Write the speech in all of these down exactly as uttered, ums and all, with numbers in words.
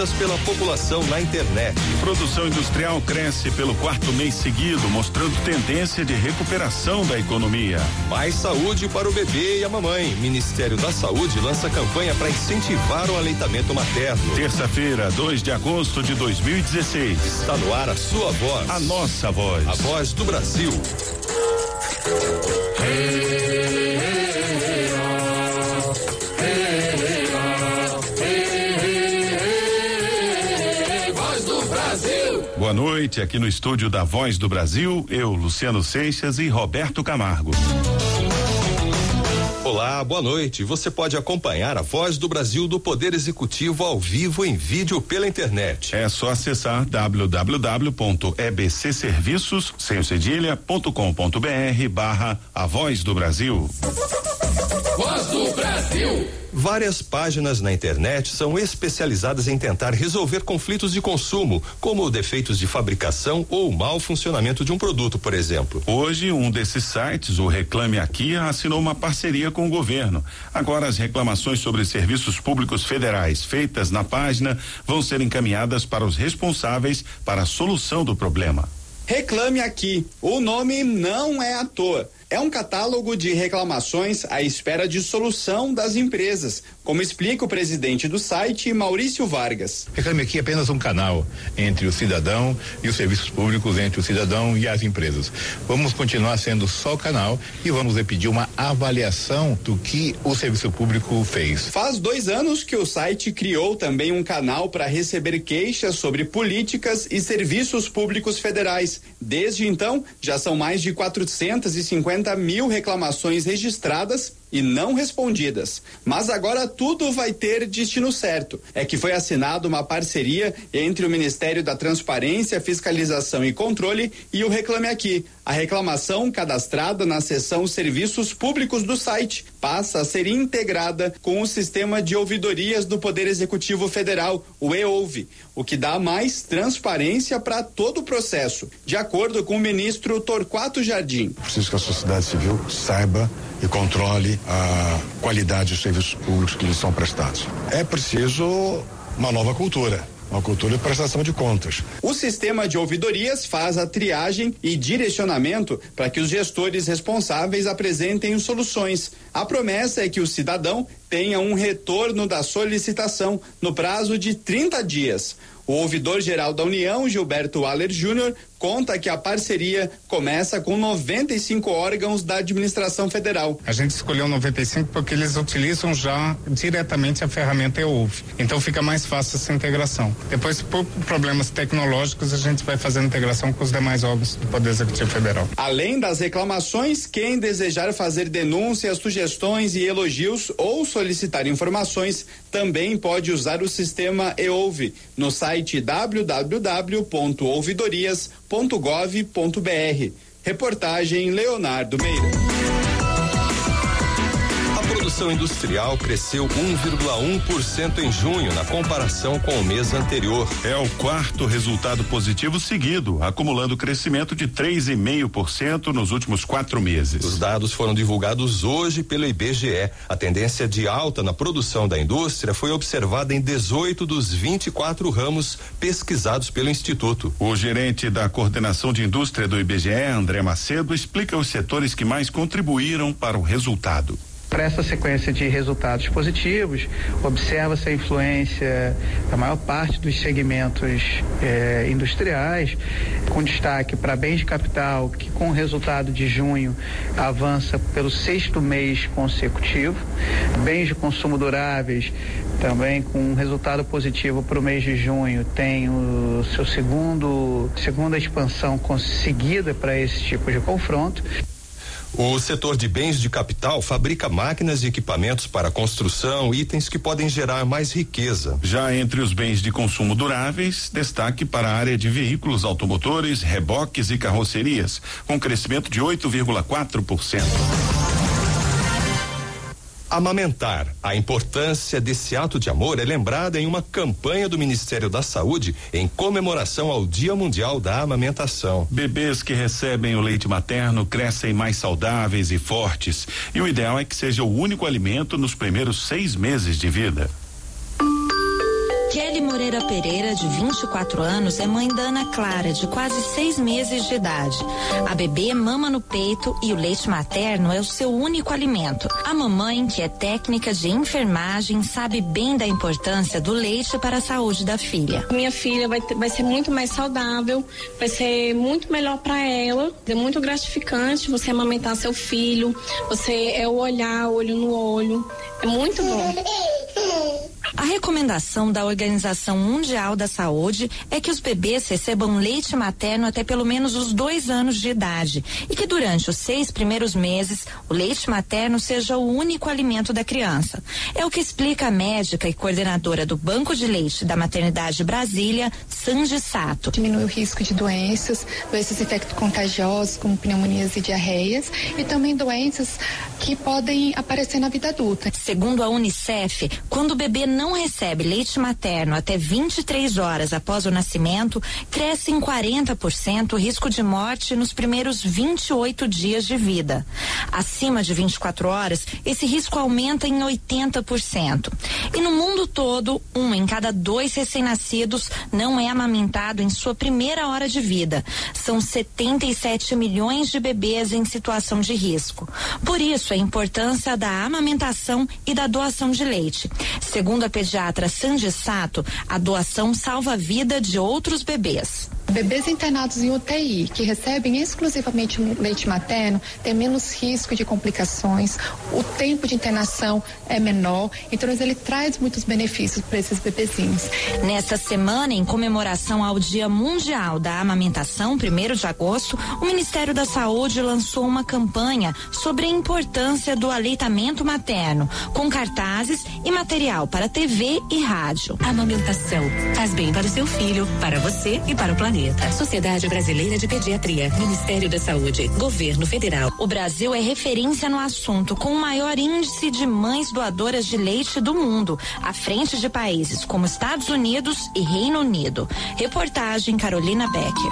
feitas pela população na internet. Produção industrial cresce pelo quarto mês seguido, mostrando tendência de recuperação da economia. Mais saúde para o bebê e a mamãe. Ministério da Saúde lança campanha para incentivar o aleitamento materno. Terça-feira, dois de agosto de dois mil e dezesseis. Está no ar a sua voz. A nossa voz. A voz do Brasil. Boa noite, aqui no estúdio da Voz do Brasil, eu, Luciano Seixas e Roberto Camargo. Olá, boa noite. Você pode acompanhar a Voz do Brasil do Poder Executivo ao vivo em vídeo pela internet. É só acessar w w w ponto e b c serviços sem cedilha ponto com ponto b r barra a Voz do Brasil. Voz do Brasil. Várias páginas na internet são especializadas em tentar resolver conflitos de consumo, como defeitos de fabricação ou mau funcionamento de um produto, por exemplo. Hoje, um desses sites, o Reclame Aqui, assinou uma parceria com o governo. Agora, as reclamações sobre serviços públicos federais feitas na página vão ser encaminhadas para os responsáveis para a solução do problema. Reclame Aqui. O nome não é à toa. É um catálogo de reclamações à espera de solução das empresas, como explica o presidente do site, Maurício Vargas. Reclame Aqui é apenas um canal entre o cidadão e os serviços públicos, entre o cidadão e as empresas. Vamos continuar sendo só o canal e vamos pedir uma avaliação do que o serviço público fez. Faz dois anos que o site criou também um canal para receber queixas sobre políticas e serviços públicos federais. Desde então, já são mais de quatrocentas e cinquenta mil reclamações registradas e não respondidas. Mas agora tudo vai ter destino certo. É que foi assinada uma parceria entre o Ministério da Transparência, Fiscalização e Controle e o Reclame Aqui. A reclamação cadastrada na seção Serviços Públicos do site passa a ser integrada com o sistema de ouvidorias do Poder Executivo Federal, o E O V, o que dá mais transparência para todo o processo, de acordo com o ministro Torquato Jardim. Preciso que a sociedade civil saiba e controle a qualidade dos serviços públicos que lhes são prestados. É preciso uma nova cultura. Uma cultura de prestação de contas. O sistema de ouvidorias faz a triagem e direcionamento para que os gestores responsáveis apresentem soluções. A promessa é que o cidadão tenha um retorno da solicitação no prazo de trinta dias. O ouvidor-geral da União, Gilberto Haller Júnior, conta que a parceria começa com noventa e cinco órgãos da administração federal. A gente escolheu noventa e cinco porque eles utilizam já diretamente a ferramenta E O V. Então fica mais fácil essa integração. Depois, por problemas tecnológicos, a gente vai fazendo integração com os demais órgãos do Poder Executivo Federal. Além das reclamações, quem desejar fazer denúncias, sugestões e elogios ou solicitar informações também pode usar o sistema E O V no site w w w ponto ouvidorias ponto gov ponto b r. Reportagem Leonardo Meira. A produção industrial cresceu um vírgula um por cento em junho, na comparação com o mês anterior. É o quarto resultado positivo seguido, acumulando crescimento de três vírgula cinco por cento nos últimos quatro meses. Os dados foram divulgados hoje pelo I B G E. A tendência de alta na produção da indústria foi observada em dezoito dos vinte e quatro ramos pesquisados pelo Instituto. O gerente da Coordenação de Indústria do I B G E, André Macedo, explica os setores que mais contribuíram para o resultado. Para essa sequência de resultados positivos, observa-se a influência da maior parte dos segmentos eh, industriais, com destaque para bens de capital, que com o resultado de junho avança pelo sexto mês consecutivo, bens de consumo duráveis, também com um resultado positivo para o mês de junho, tem o seu segundo, segunda expansão conseguida para esse tipo de confronto. O setor de bens de capital fabrica máquinas e equipamentos para construção, itens que podem gerar mais riqueza. Já entre os bens de consumo duráveis, destaque para a área de veículos automotores, reboques e carrocerias, com crescimento de oito vírgula quatro por cento. Amamentar. A importância desse ato de amor é lembrada em uma campanha do Ministério da Saúde em comemoração ao Dia Mundial da Amamentação. Bebês que recebem o leite materno crescem mais saudáveis e fortes, e o ideal é que seja o único alimento nos primeiros seis meses de vida. Kelly Moreira Pereira, de vinte e quatro anos, é mãe da Ana Clara, de quase seis meses de idade. A bebê mama no peito e o leite materno é o seu único alimento. A mamãe, que é técnica de enfermagem, sabe bem da importância do leite para a saúde da filha. Minha filha vai, vai ser muito mais saudável, vai ser muito melhor para ela. É muito gratificante você amamentar seu filho, você é o olhar, olho no olho. É muito bom. A recomendação da Organização Mundial da Saúde é que os bebês recebam leite materno até pelo menos os dois anos de idade e que durante os seis primeiros meses o leite materno seja o único alimento da criança. É o que explica a médica e coordenadora do Banco de Leite da Maternidade Brasília, Sandy Sato. Diminui o risco de doenças, doenças infecto-contagiosas como pneumonias e diarreias e também doenças que podem aparecer na vida adulta. Segundo a Unicef, quando o bebê não recebe leite materno até vinte e três horas após o nascimento, cresce em quarenta por cento o risco de morte nos primeiros vinte e oito dias de vida. Acima de vinte e quatro horas, esse risco aumenta em oitenta por cento. E no mundo todo, um em cada dois recém-nascidos não é amamentado em sua primeira hora de vida. São setenta e sete milhões de bebês em situação de risco. Por isso, a importância da amamentação e da doação de leite. Segundo a pediatra Sandy Sato, a doação salva a vida de outros bebês. Bebês internados em U T I que recebem exclusivamente leite materno têm menos risco de complicações, o tempo de internação é menor, então ele traz muitos benefícios para esses bebezinhos. Nessa semana, em comemoração ao Dia Mundial da Amamentação, primeiro de agosto, o Ministério da Saúde lançou uma campanha sobre a importância do aleitamento materno, com cartazes e material para T V e rádio. Amamentação faz bem para o seu filho, para você e para o planeta. Sociedade Brasileira de Pediatria, Ministério da Saúde, Governo Federal. O Brasil é referência no assunto, com o maior índice de mães doadoras de leite do mundo, à frente de países como Estados Unidos e Reino Unido. Reportagem Carolina Becker.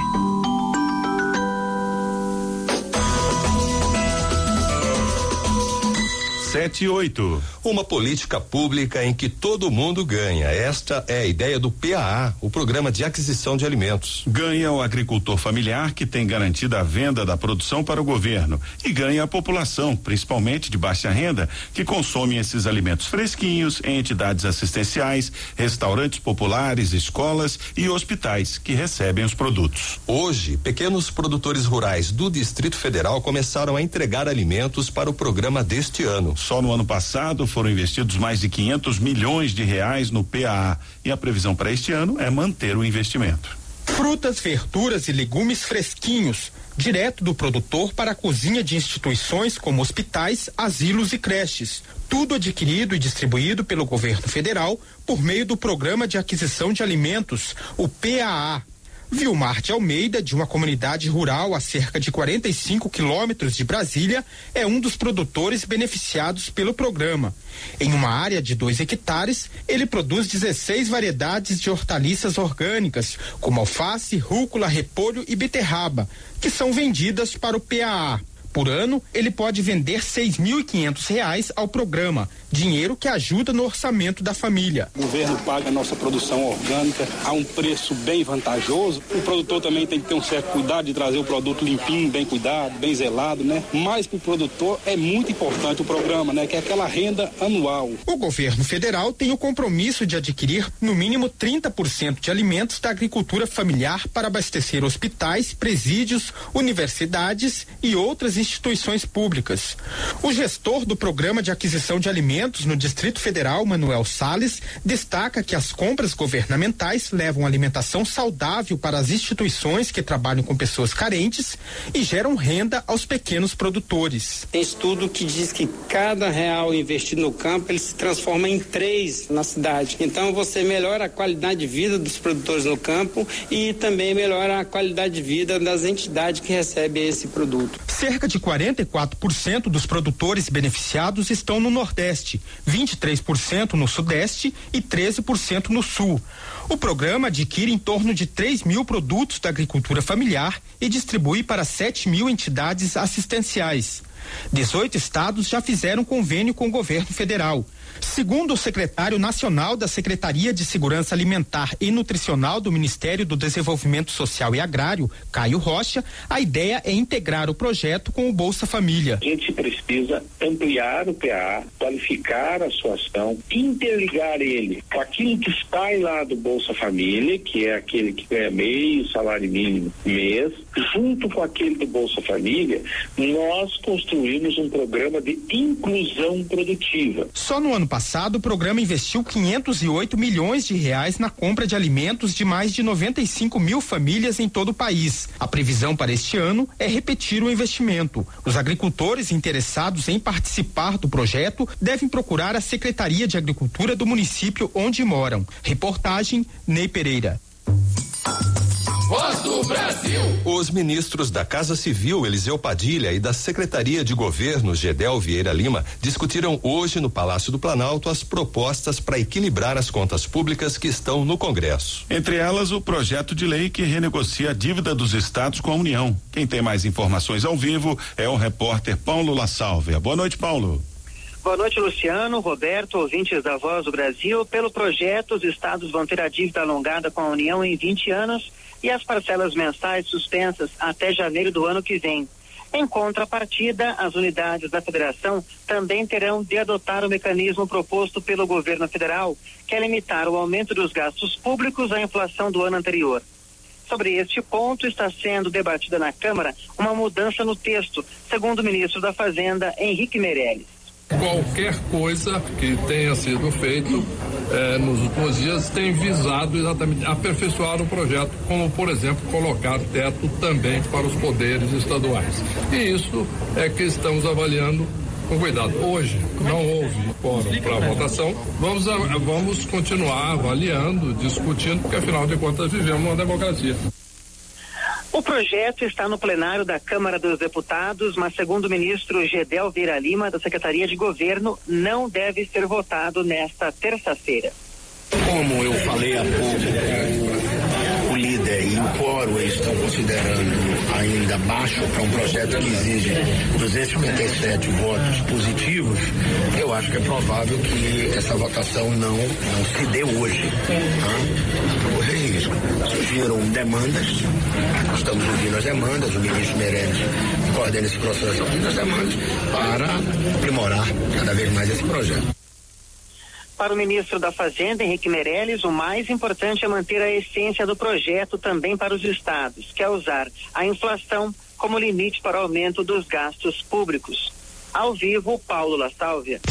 Sete e oito. Uma política pública em que todo mundo ganha. Esta é a ideia do P A A, o Programa de Aquisição de Alimentos. Ganha o agricultor familiar, que tem garantida a venda da produção para o governo, e ganha a população, principalmente de baixa renda, que consome esses alimentos fresquinhos em entidades assistenciais, restaurantes populares, escolas e hospitais que recebem os produtos. Hoje, pequenos produtores rurais do Distrito Federal começaram a entregar alimentos para o programa deste ano. Só no ano passado foram investidos mais de quinhentos milhões de reais no P A A e a previsão para este ano é manter o investimento. Frutas, verduras e legumes fresquinhos, direto do produtor para a cozinha de instituições como hospitais, asilos e creches. Tudo adquirido e distribuído pelo governo federal por meio do Programa de Aquisição de Alimentos, o P A A. Vilmar de Almeida, de uma comunidade rural a cerca de quarenta e cinco quilômetros de Brasília, é um dos produtores beneficiados pelo programa. Em uma área de dois hectares, ele produz dezesseis variedades de hortaliças orgânicas, como alface, rúcula, repolho e beterraba, que são vendidas para o P A A. Por ano, ele pode vender seis mil e quinhentos reais ao programa, dinheiro que ajuda no orçamento da família. O governo paga a nossa produção orgânica a um preço bem vantajoso. O produtor também tem que ter um certo cuidado de trazer o produto limpinho, bem cuidado, bem zelado, né? Mas para o produtor é muito importante o programa, né? Que é aquela renda anual. O governo federal tem o compromisso de adquirir no mínimo trinta por cento de alimentos da agricultura familiar para abastecer hospitais, presídios, universidades e outras instituições públicas. O gestor do Programa de Aquisição de Alimentos no Distrito Federal, Manuel Salles, destaca que as compras governamentais levam alimentação saudável para as instituições que trabalham com pessoas carentes e geram renda aos pequenos produtores. Tem estudo que diz que cada real investido no campo, ele se transforma em três na cidade. Então você melhora a qualidade de vida dos produtores no campo e também melhora a qualidade de vida das entidades que recebem esse produto. Cerca de quarenta e quatro por cento dos produtores beneficiados estão no Nordeste, vinte e três por cento no Sudeste e treze por cento no Sul. O programa adquire em torno de três mil produtos da agricultura familiar e distribui para sete mil entidades assistenciais. dezoito estados já fizeram convênio com o governo federal. Segundo o secretário nacional da Secretaria de Segurança Alimentar e Nutricional do Ministério do Desenvolvimento Social e Agrário, Caio Rocha, a ideia é integrar o projeto com o Bolsa Família. A gente precisa ampliar o P A, qualificar a sua ação, interligar ele com aquilo que sai lá do Bolsa Família, que é aquele que ganha meio salário mínimo mês, junto com aquele do Bolsa Família, nós construímos um programa de inclusão produtiva. Só no ano passado, o programa investiu quinhentos e oito milhões de reais na compra de alimentos de mais de noventa e cinco mil famílias em todo o país. A previsão para este ano é repetir o investimento. Os agricultores interessados em participar do projeto devem procurar a Secretaria de Agricultura do município onde moram. Reportagem Ney Pereira. Voz do Brasil. Os ministros da Casa Civil, Eliseu Padilha, e da Secretaria de Governo, Gedel Vieira Lima, discutiram hoje no Palácio do Planalto as propostas para equilibrar as contas públicas que estão no Congresso. Entre elas, o projeto de lei que renegocia a dívida dos estados com a União. Quem tem mais informações ao vivo é o repórter Paulo La Sálvia. Boa noite, Paulo. Boa noite, Luciano, Roberto, ouvintes da Voz do Brasil. Pelo projeto, os estados vão ter a dívida alongada com a União em vinte anos e as parcelas mensais suspensas até janeiro do ano que vem. Em contrapartida, as unidades da federação também terão de adotar o mecanismo proposto pelo governo federal, que é limitar o aumento dos gastos públicos à inflação do ano anterior. Sobre este ponto, está sendo debatida na Câmara uma mudança no texto, segundo o ministro da Fazenda, Henrique Meirelles. Qualquer coisa que tenha sido feito eh, nos últimos dias tem visado exatamente aperfeiçoar o projeto, como, por exemplo, colocar teto também para os poderes estaduais. E isso é que estamos avaliando com cuidado. Hoje não houve quórum para votação, vamos, a, vamos continuar avaliando, discutindo, porque afinal de contas vivemos uma democracia. O projeto está no plenário da Câmara dos Deputados, mas segundo o ministro Gedel Vieira Lima, da Secretaria de Governo, não deve ser votado nesta terça-feira. Como eu falei há pouco, o líder e o quórum eles estão considerando ainda baixo para um projeto que exige duzentos e cinquenta e sete votos positivos, eu acho que é provável que essa votação não, não se dê hoje. Tá? Correr risco. Surgiram demandas, estamos ouvindo as demandas, o ministro Meirelles coordena esse processo, ouvindo as demandas para aprimorar cada vez mais esse projeto. Para o ministro da Fazenda, Henrique Meirelles, o mais importante é manter a essência do projeto também para os estados, que é usar a inflação como limite para o aumento dos gastos públicos. Ao vivo, Paulo La Sálvia.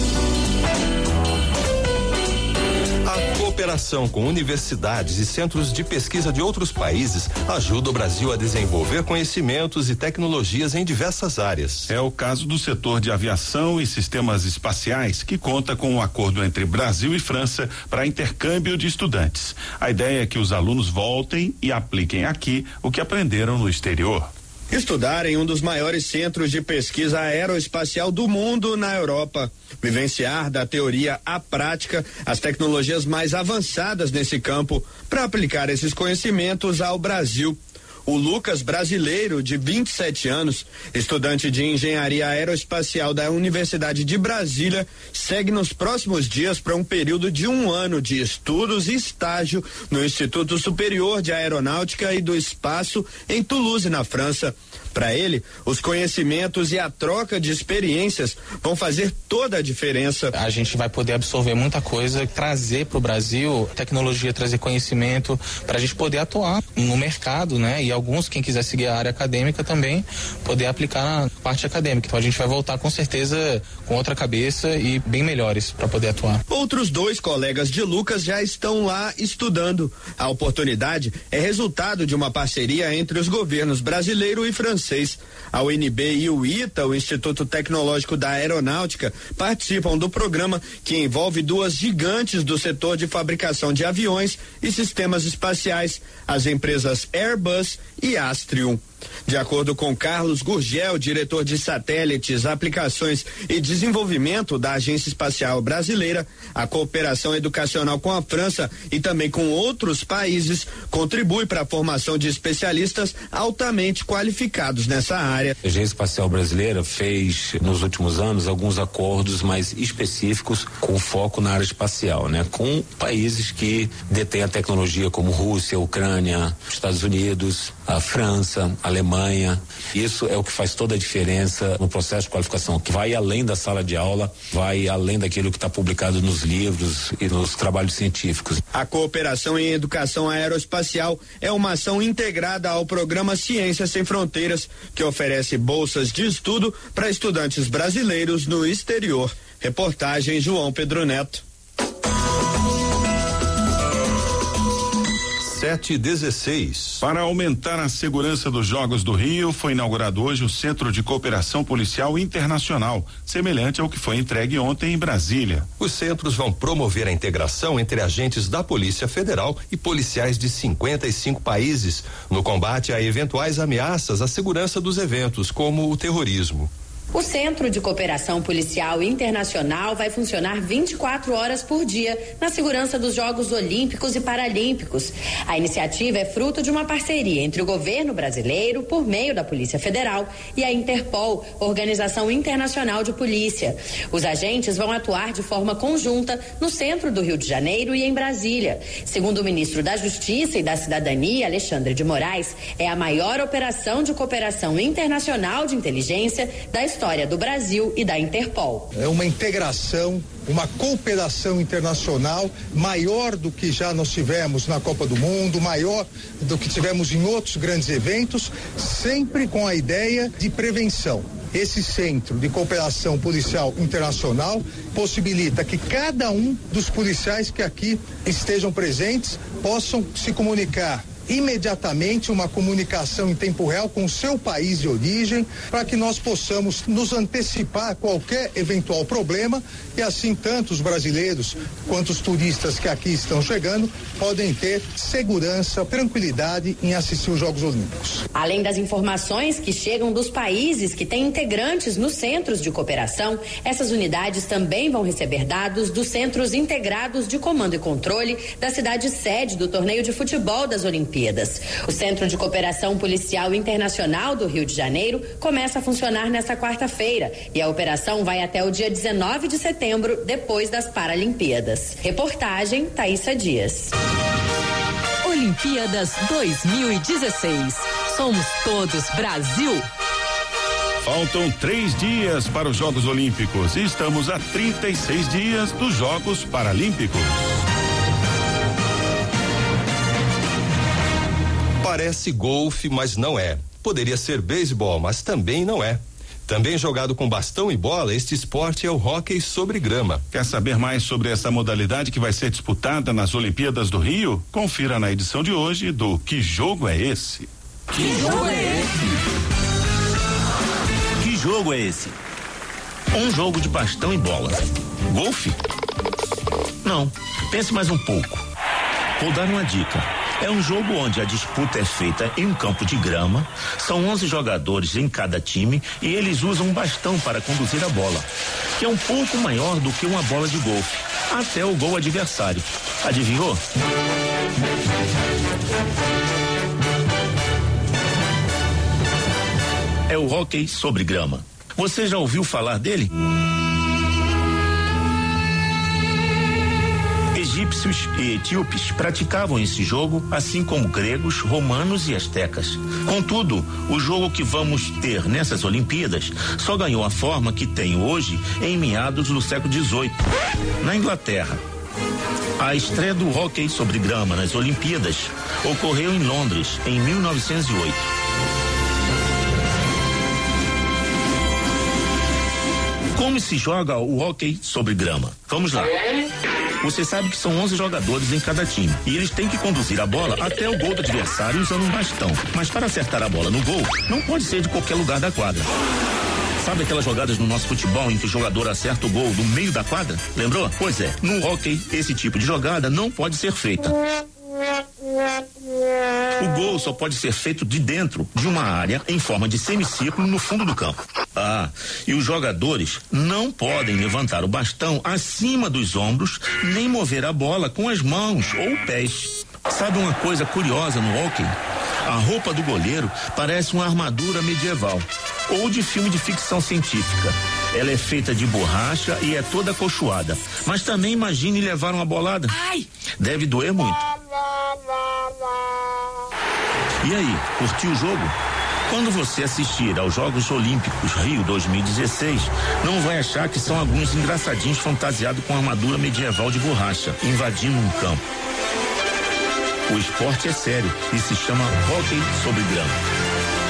A cooperação com universidades e centros de pesquisa de outros países ajuda o Brasil a desenvolver conhecimentos e tecnologias em diversas áreas. É o caso do setor de aviação e sistemas espaciais, que conta com um acordo entre Brasil e França para intercâmbio de estudantes. A ideia é que os alunos voltem e apliquem aqui o que aprenderam no exterior. Estudar em um dos maiores centros de pesquisa aeroespacial do mundo na Europa. Vivenciar da teoria à prática as tecnologias mais avançadas nesse campo para aplicar esses conhecimentos ao Brasil. O Lucas, brasileiro de vinte e sete anos, estudante de engenharia aeroespacial da Universidade de Brasília, segue nos próximos dias para um período de um ano de estudos e estágio no Instituto Superior de Aeronáutica e do Espaço em Toulouse, na França. Para ele, os conhecimentos e a troca de experiências vão fazer toda a diferença. A gente vai poder absorver muita coisa, trazer para o Brasil tecnologia, trazer conhecimento para a gente poder atuar no mercado, né? E alguns, quem quiser seguir a área acadêmica também, poder aplicar na parte acadêmica. Então a gente vai voltar com certeza com outra cabeça e bem melhores para poder atuar. Outros dois colegas de Lucas já estão lá estudando. A oportunidade é resultado de uma parceria entre os governos brasileiro e francês. A U N B e o ITA, o Instituto Tecnológico da Aeronáutica, participam do programa que envolve duas gigantes do setor de fabricação de aviões e sistemas espaciais, as empresas Airbus e Astrium. De acordo com Carlos Gurgel, diretor de satélites, aplicações e desenvolvimento da Agência Espacial Brasileira, a cooperação educacional com a França e também com outros países contribui para a formação de especialistas altamente qualificados nessa área. A Agência Espacial Brasileira fez nos últimos anos alguns acordos mais específicos com foco na área espacial, né? Com países que detêm a tecnologia como Rússia, Ucrânia, Estados Unidos, a França, a Alemanha. Isso é o que faz toda a diferença no processo de qualificação, que vai além da sala de aula, vai além daquilo que está publicado nos livros e nos trabalhos científicos. A cooperação em educação aeroespacial é uma ação integrada ao programa Ciências Sem Fronteiras, que oferece bolsas de estudo para estudantes brasileiros no exterior. Reportagem João Pedro Neto. sete e dezesseis. Para aumentar a segurança dos Jogos do Rio, foi inaugurado hoje o Centro de Cooperação Policial Internacional, semelhante ao que foi entregue ontem em Brasília. Os centros vão promover a integração entre agentes da Polícia Federal e policiais de cinquenta e cinco países no combate a eventuais ameaças à segurança dos eventos, como o terrorismo. O Centro de Cooperação Policial Internacional vai funcionar vinte e quatro horas por dia na segurança dos Jogos Olímpicos e Paralímpicos. A iniciativa é fruto de uma parceria entre o governo brasileiro, por meio da Polícia Federal, e a Interpol, Organização Internacional de Polícia. Os agentes vão atuar de forma conjunta no centro do Rio de Janeiro e em Brasília. Segundo o ministro da Justiça e da Cidadania, Alexandre de Moraes, é a maior operação de cooperação internacional de inteligência da história história do Brasil e da Interpol. É uma integração, uma cooperação internacional maior do que já nós tivemos na Copa do Mundo, maior do que tivemos em outros grandes eventos, sempre com a ideia de prevenção. Esse Centro de Cooperação Policial Internacional possibilita que cada um dos policiais que aqui estejam presentes possam se comunicar imediatamente, uma comunicação em tempo real com o seu país de origem, para que nós possamos nos antecipar a qualquer eventual problema e assim tanto os brasileiros quanto os turistas que aqui estão chegando podem ter segurança, tranquilidade em assistir os Jogos Olímpicos. Além das informações que chegam dos países que têm integrantes nos centros de cooperação, essas unidades também vão receber dados dos centros integrados de comando e controle da cidade sede do torneio de futebol das Olimpíadas. O Centro de Cooperação Policial Internacional do Rio de Janeiro começa a funcionar nesta quarta-feira e a operação vai até o dia dezenove de setembro, depois das Paralimpíadas. Reportagem Thaísa Dias. Olimpíadas dois mil e dezesseis. Somos todos Brasil. Faltam três dias para os Jogos Olímpicos e estamos a trinta e seis dias dos Jogos Paralímpicos. Parece golfe, mas não é. Poderia ser beisebol, mas também não é. Também jogado com bastão e bola, este esporte é o hóquei sobre grama. Quer saber mais sobre essa modalidade que vai ser disputada nas Olimpíadas do Rio? Confira na edição de hoje do Que Jogo é Esse? Que jogo é esse? Que jogo é esse? Um jogo de bastão e bola. Golfe? Não. Pense mais um pouco. Vou dar uma dica. É um jogo onde a disputa é feita em um campo de grama, são onze jogadores em cada time e eles usam um bastão para conduzir a bola, que é um pouco maior do que uma bola de golfe, até o gol adversário. Adivinhou? É o hóquei sobre grama. Você já ouviu falar dele? Egípcios e etíopes praticavam esse jogo, assim como gregos, romanos e astecas. Contudo, o jogo que vamos ter nessas Olimpíadas só ganhou a forma que tem hoje em meados do século dezoito, na Inglaterra. A estreia do hóquei sobre grama nas Olimpíadas ocorreu em Londres, em mil novecentos e oito. Como se joga o hóquei sobre grama? Vamos lá. Você sabe que são onze jogadores em cada time e eles têm que conduzir a bola até o gol do adversário usando um bastão. Mas para acertar a bola no gol, não pode ser de qualquer lugar da quadra. Sabe aquelas jogadas no nosso futebol em que o jogador acerta o gol no meio da quadra? Lembrou? Pois é, no hóquei, esse tipo de jogada não pode ser feita. O gol gol só pode ser feito de dentro de uma área em forma de semicírculo no fundo do campo. Ah, e os jogadores não podem levantar o bastão acima dos ombros, nem mover a bola com as mãos ou pés. Sabe uma coisa curiosa no hóquei? A roupa do goleiro parece uma armadura medieval ou de filme de ficção científica. Ela é feita de borracha e é toda acolchoada. Mas também imagine levar uma bolada. Ai! Deve doer muito. E aí, curtiu o jogo? Quando você assistir aos Jogos Olímpicos Rio dois mil e dezesseis, não vai achar que são alguns engraçadinhos fantasiados com armadura medieval de borracha, invadindo um campo. O esporte é sério e se chama hóquei sobre grama.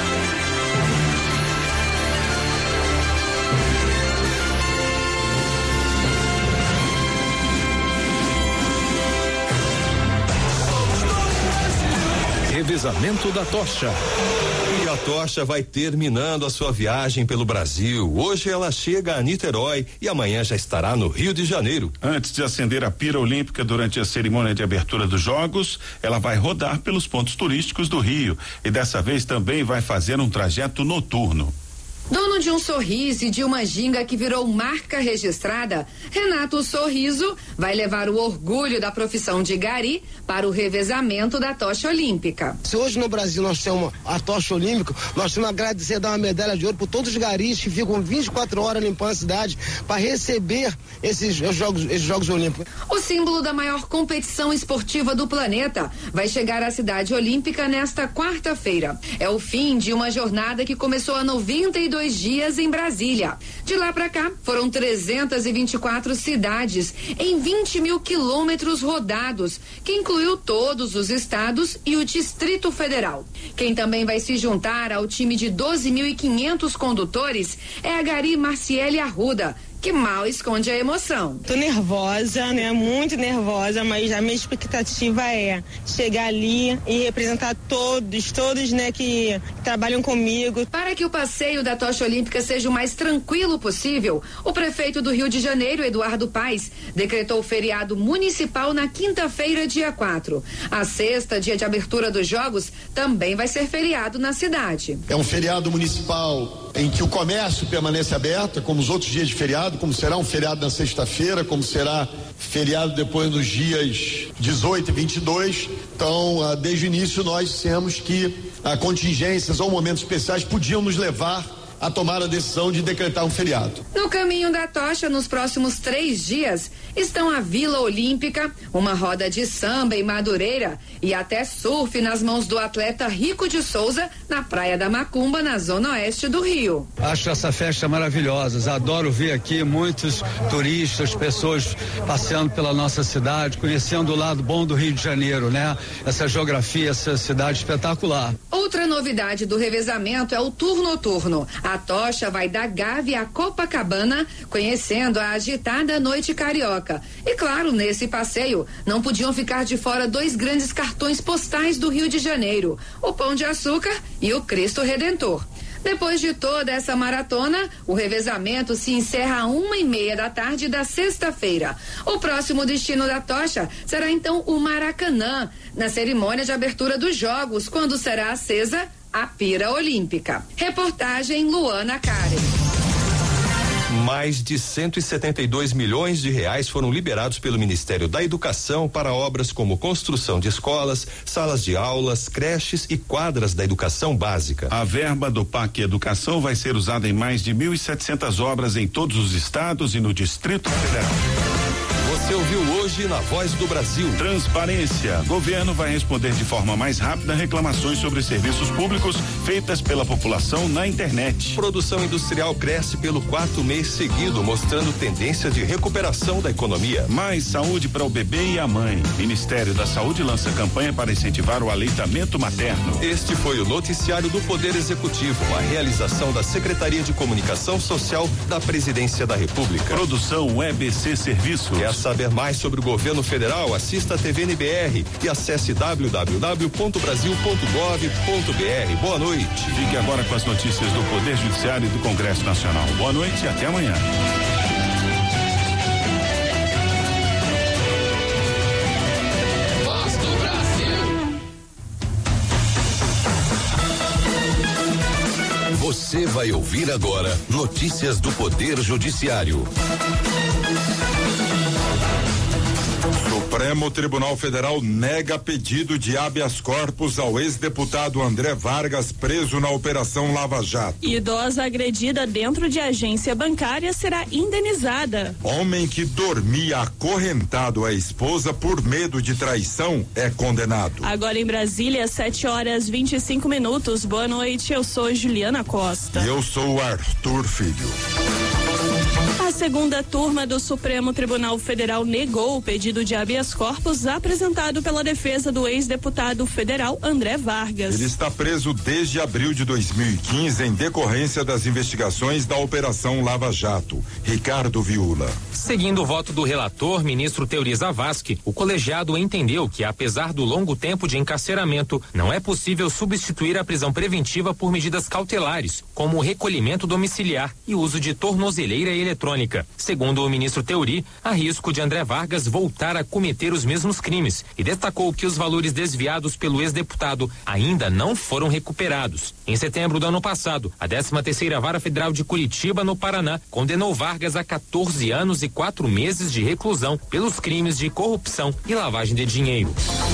Revezamento da tocha. E a tocha vai terminando a sua viagem pelo Brasil. Hoje ela chega a Niterói e amanhã já estará no Rio de Janeiro. Antes de acender a pira olímpica durante a cerimônia de abertura dos Jogos, ela vai rodar pelos pontos turísticos do Rio e dessa vez também vai fazer um trajeto noturno. Dono de um sorriso e de uma ginga que virou marca registrada, Renato Sorriso vai levar o orgulho da profissão de gari para o revezamento da tocha olímpica. Se hoje no Brasil nós temos a tocha olímpica, nós temos que agradecer, dar uma medalha de ouro por todos os garis que ficam vinte e quatro horas limpando a cidade para receber esses jogos, esses jogos olímpicos. O símbolo da maior competição esportiva do planeta vai chegar à cidade olímpica nesta quarta-feira. É o fim de uma jornada que começou há noventa e dois dias em Brasília. De lá para cá, foram trezentas e vinte e quatro cidades em vinte mil quilômetros rodados, que incluiu todos os estados e o Distrito Federal. Quem também vai se juntar ao time de doze mil e quinhentos condutores é a gari Marciele Arruda, que mal esconde a emoção. Tô nervosa, né? Muito nervosa, mas a minha expectativa é chegar ali e representar todos, todos, né, que trabalham comigo. Para que o passeio da tocha olímpica seja o mais tranquilo possível, o prefeito do Rio de Janeiro, Eduardo Paes, decretou feriado municipal na quinta-feira, dia quatro. A sexta, dia de abertura dos Jogos, também vai ser feriado na cidade. É um feriado municipal em que o comércio permanece aberto, como os outros dias de feriado, como será um feriado na sexta-feira, como será feriado depois nos dias dezoito e vinte e dois. Então, ah, desde o início nós dissemos que ah, contingências ou momentos especiais podiam nos levar a tomar a decisão de decretar um feriado. No caminho da tocha, nos próximos três dias, estão a Vila Olímpica, uma roda de samba em Madureira e até surf nas mãos do atleta Rico de Souza, na Praia da Macumba, na zona oeste do Rio. Acho essa festa maravilhosa, adoro ver aqui muitos turistas, pessoas passeando pela nossa cidade, conhecendo o lado bom do Rio de Janeiro, né? Essa geografia, essa cidade espetacular. Outra novidade do revezamento é o tour noturno. A tocha vai da Gávea a Copacabana, conhecendo a agitada noite carioca. E claro, nesse passeio, não podiam ficar de fora dois grandes cartões postais do Rio de Janeiro, o Pão de Açúcar e o Cristo Redentor. Depois de toda essa maratona, o revezamento se encerra a uma e meia da tarde da sexta-feira. O próximo destino da tocha será então o Maracanã, na cerimônia de abertura dos Jogos, quando será acesa a pira olímpica. Reportagem Luana Karen. Mais de cento e setenta e dois milhões de reais foram liberados pelo Ministério da Educação para obras como construção de escolas, salas de aulas, creches e quadras da educação básica. A verba do P A C Educação vai ser usada em mais de mil e setecentas obras em todos os estados e no Distrito Federal. Você ouviu hoje na Voz do Brasil. Transparência. Governo vai responder de forma mais rápida reclamações sobre serviços públicos feitas pela população na internet. Produção industrial cresce pelo quarto mês seguido, mostrando tendência de recuperação da economia. Mais saúde para o bebê e a mãe. Ministério da Saúde lança campanha para incentivar o aleitamento materno. Este foi o noticiário do Poder Executivo, a realização da Secretaria de Comunicação Social da Presidência da República. Produção E B C Serviços. Quer saber mais sobre o governo federal? Assista a T V N B R e acesse w w w ponto brasil ponto gov ponto b r. Boa noite. Fique agora com as notícias do Poder Judiciário e do Congresso Nacional. Boa noite e até amanhã. Você vai ouvir agora notícias do Poder Judiciário. Supremo Tribunal Federal nega pedido de habeas corpus ao ex-deputado André Vargas, preso na Operação Lava Jato. Idosa agredida dentro de agência bancária será indenizada. Homem que dormia acorrentado à esposa por medo de traição é condenado. Agora em Brasília, sete horas e vinte e cinco minutos. Boa noite, eu sou Juliana Costa. E eu sou o Arthur Filho. A segunda turma do Supremo Tribunal Federal negou o pedido de habeas corpus apresentado pela defesa do ex-deputado federal André Vargas. Ele está preso desde abril de dois mil e quinze em decorrência das investigações da Operação Lava Jato. Ricardo Viula. Seguindo o voto do relator, ministro Teori Zavascki, o colegiado entendeu que, apesar do longo tempo de encarceramento, não é possível substituir a prisão preventiva por medidas cautelares, como o recolhimento domiciliar e uso de tornozeleira eletrônica. Segundo o ministro Teori, há risco de André Vargas voltar a cometer os mesmos crimes e destacou que os valores desviados pelo ex-deputado ainda não foram recuperados. Em setembro do ano passado, a décima terceira Vara Federal de Curitiba, no Paraná, condenou Vargas a quatorze anos e quatro meses de reclusão pelos crimes de corrupção e lavagem de dinheiro.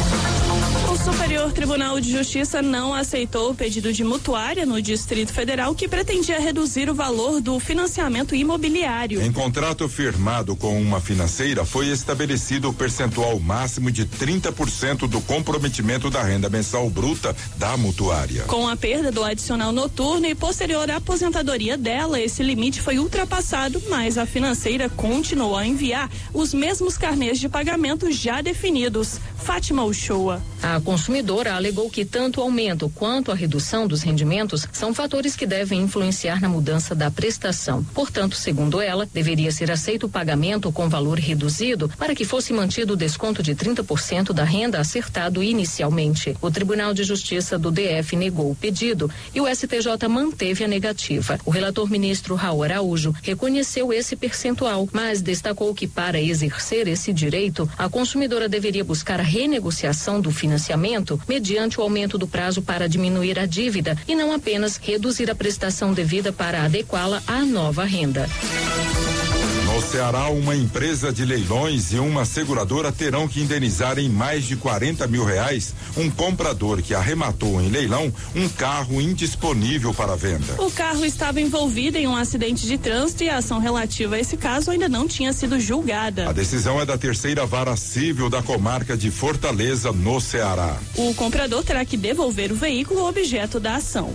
O Superior Tribunal de Justiça não aceitou o pedido de mutuária no Distrito Federal que pretendia reduzir o valor do financiamento imobiliário. Em contrato firmado com uma financeira, foi estabelecido o percentual máximo de trinta por cento do comprometimento da renda mensal bruta da mutuária. Com a perda do adicional noturno e posterior aposentadoria dela, esse limite foi ultrapassado, mas a financeira continuou a enviar os mesmos carnês de pagamento já definidos. Fátima Uchoa. A consumidora alegou que tanto o aumento quanto a redução dos rendimentos são fatores que devem influenciar na mudança da prestação. Portanto, segundo ela, deveria ser aceito o pagamento com valor reduzido para que fosse mantido o desconto de trinta por cento da renda acertado inicialmente. O Tribunal de Justiça do D F negou o pedido e o S T J manteve a negativa. O relator ministro Raul Araújo reconheceu esse percentual, mas destacou que para exercer esse direito, a consumidora deveria buscar a renegociação do financiamento mediante o aumento do prazo para diminuir a dívida e não apenas reduzir a prestação devida para adequá-la à nova renda. No Ceará, uma empresa de leilões e uma seguradora terão que indenizar em mais de quarenta mil reais um comprador que arrematou em leilão um carro indisponível para venda. O carro estava envolvido em um acidente de trânsito e a ação relativa a esse caso ainda não tinha sido julgada. A decisão é da terceira vara civil da comarca de Fortaleza, no Ceará. O comprador terá que devolver o veículo objeto da ação.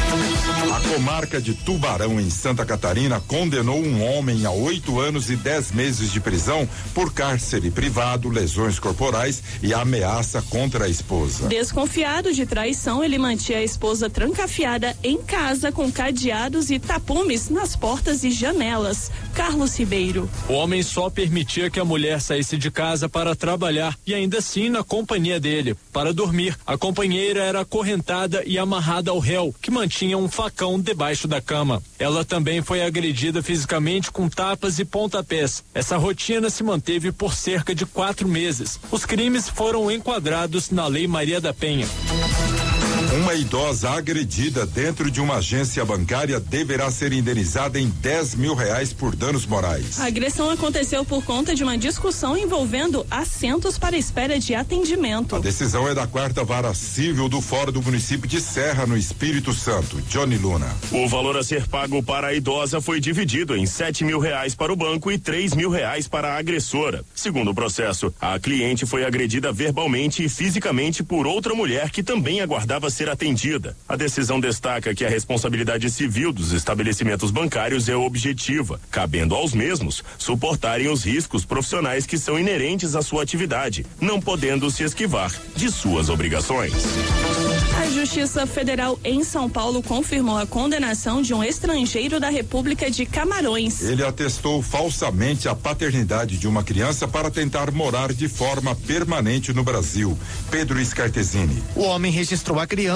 A comarca de Tubarão, em Santa Catarina, condenou um homem a oito anos e dez meses de prisão por cárcere privado, lesões corporais e ameaça contra a esposa. Desconfiado de traição, ele mantinha a esposa trancafiada em casa com cadeados e tapumes nas portas e janelas. Carlos Ribeiro. O homem só permitia que a mulher saísse de casa para trabalhar e ainda assim na companhia dele. Para dormir, a companheira era acorrentada e amarrada ao réu, que mantinha um facão debaixo da cama. Ela também foi agredida fisicamente com tapas e pontapés. Essa rotina se manteve por cerca de quatro meses. Os crimes foram enquadrados na Lei Maria da Penha. Uma idosa agredida dentro de uma agência bancária deverá ser indenizada em dez mil reais por danos morais. A agressão aconteceu por conta de uma discussão envolvendo assentos para espera de atendimento. A decisão é da quarta vara civil do Fórum do município de Serra, no Espírito Santo. Johnny Luna. O valor a ser pago para a idosa foi dividido em sete mil reais para o banco e três mil reais para a agressora. Segundo o processo, a cliente foi agredida verbalmente e fisicamente por outra mulher que também aguardava ser atendida. A decisão destaca que a responsabilidade civil dos estabelecimentos bancários é objetiva, cabendo aos mesmos suportarem os riscos profissionais que são inerentes à sua atividade, não podendo se esquivar de suas obrigações. A Justiça Federal em São Paulo confirmou a condenação de um estrangeiro da República de Camarões. Ele atestou falsamente a paternidade de uma criança para tentar morar de forma permanente no Brasil. Pedro Scartesini. O homem registrou a criança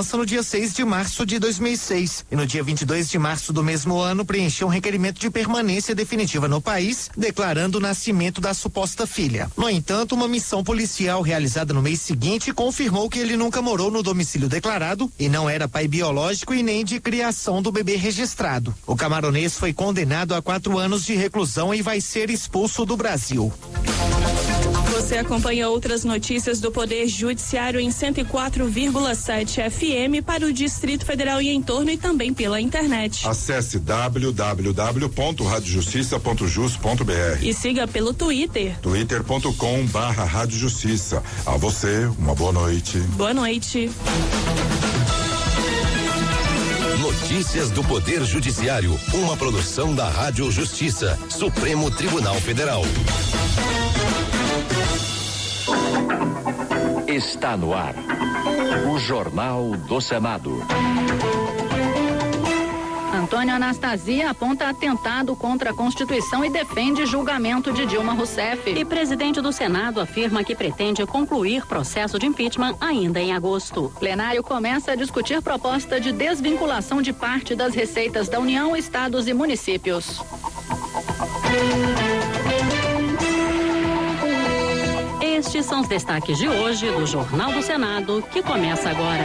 Segurança no dia seis de março de dois mil e seis e no dia vinte e dois de março do mesmo ano preencheu um requerimento de permanência definitiva no país, declarando o nascimento da suposta filha. No entanto, uma missão policial realizada no mês seguinte confirmou que ele nunca morou no domicílio declarado e não era pai biológico e nem de criação do bebê registrado. O camaronês foi condenado a quatro anos de reclusão e vai ser expulso do Brasil. Você acompanha outras notícias do Poder Judiciário em cento e quatro vírgula sete F M para o Distrito Federal e entorno e também pela internet. Acesse w w w ponto rádio justiça ponto jus ponto b r e siga pelo Twitter. twitter ponto com barra Rádio Justiça. A você, uma boa noite. Boa noite. Notícias do Poder Judiciário, uma produção da Rádio Justiça, Supremo Tribunal Federal. Está no ar, o Jornal do Senado. Antônio Anastasia aponta atentado contra a Constituição e defende julgamento de Dilma Rousseff. E presidente do Senado afirma que pretende concluir processo de impeachment ainda em agosto. Plenário começa a discutir proposta de desvinculação de parte das receitas da União, estados e municípios. Estes são os destaques de hoje do Jornal do Senado, que começa agora.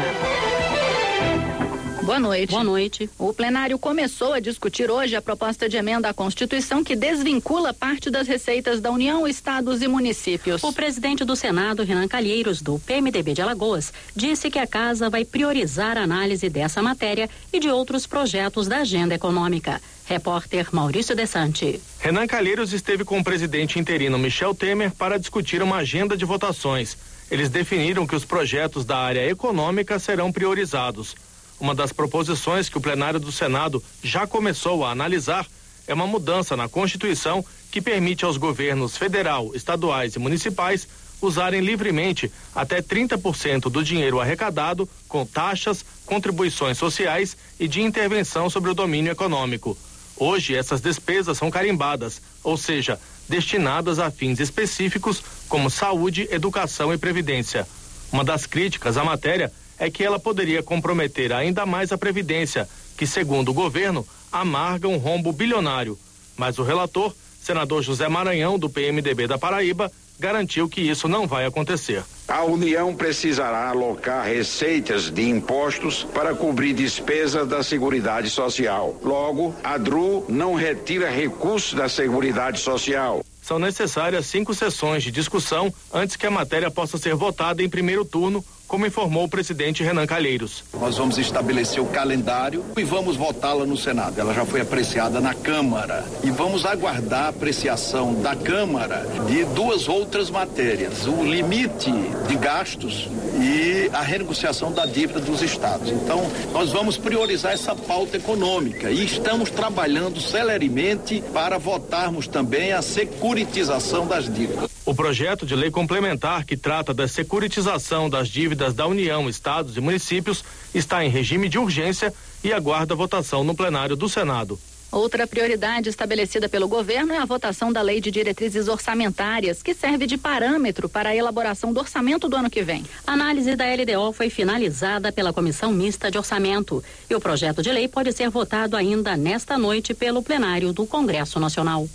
Boa noite. Boa noite. O plenário começou a discutir hoje a proposta de emenda à Constituição que desvincula parte das receitas da União, estados e municípios. O presidente do Senado, Renan Calheiros, do P M D B de Alagoas, disse que a casa vai priorizar a análise dessa matéria e de outros projetos da agenda econômica. Repórter Maurício Desante. Renan Calheiros esteve com o presidente interino Michel Temer para discutir uma agenda de votações. Eles definiram que os projetos da área econômica serão priorizados. Uma das proposições que o plenário do Senado já começou a analisar é uma mudança na Constituição que permite aos governos federal, estaduais e municipais usarem livremente até trinta por cento do dinheiro arrecadado com taxas, contribuições sociais e de intervenção sobre o domínio econômico. Hoje, essas despesas são carimbadas, ou seja, destinadas a fins específicos como saúde, educação e previdência. Uma das críticas à matéria é que ela poderia comprometer ainda mais a Previdência, que, segundo o governo, amarga um rombo bilionário. Mas o relator, senador José Maranhão, do P M D B da Paraíba, garantiu que isso não vai acontecer. A União precisará alocar receitas de impostos para cobrir despesas da Seguridade Social. Logo, a D R U não retira recursos da Seguridade Social. São necessárias cinco sessões de discussão antes que a matéria possa ser votada em primeiro turno, como informou o presidente Renan Calheiros. Nós vamos estabelecer o calendário e vamos votá-la no Senado. Ela já foi apreciada na Câmara e vamos aguardar a apreciação da Câmara de duas outras matérias: o limite de gastos e a renegociação da dívida dos estados. Então, nós vamos priorizar essa pauta econômica e estamos trabalhando celeremente para votarmos também a securitização das dívidas. O projeto de lei complementar que trata da securitização das dívidas da União, estados e municípios está em regime de urgência e aguarda votação no plenário do Senado. Outra prioridade estabelecida pelo governo é a votação da Lei de Diretrizes Orçamentárias, que serve de parâmetro para a elaboração do orçamento do ano que vem. A análise da L D O foi finalizada pela Comissão Mista de Orçamento e o projeto de lei pode ser votado ainda nesta noite pelo plenário do Congresso Nacional.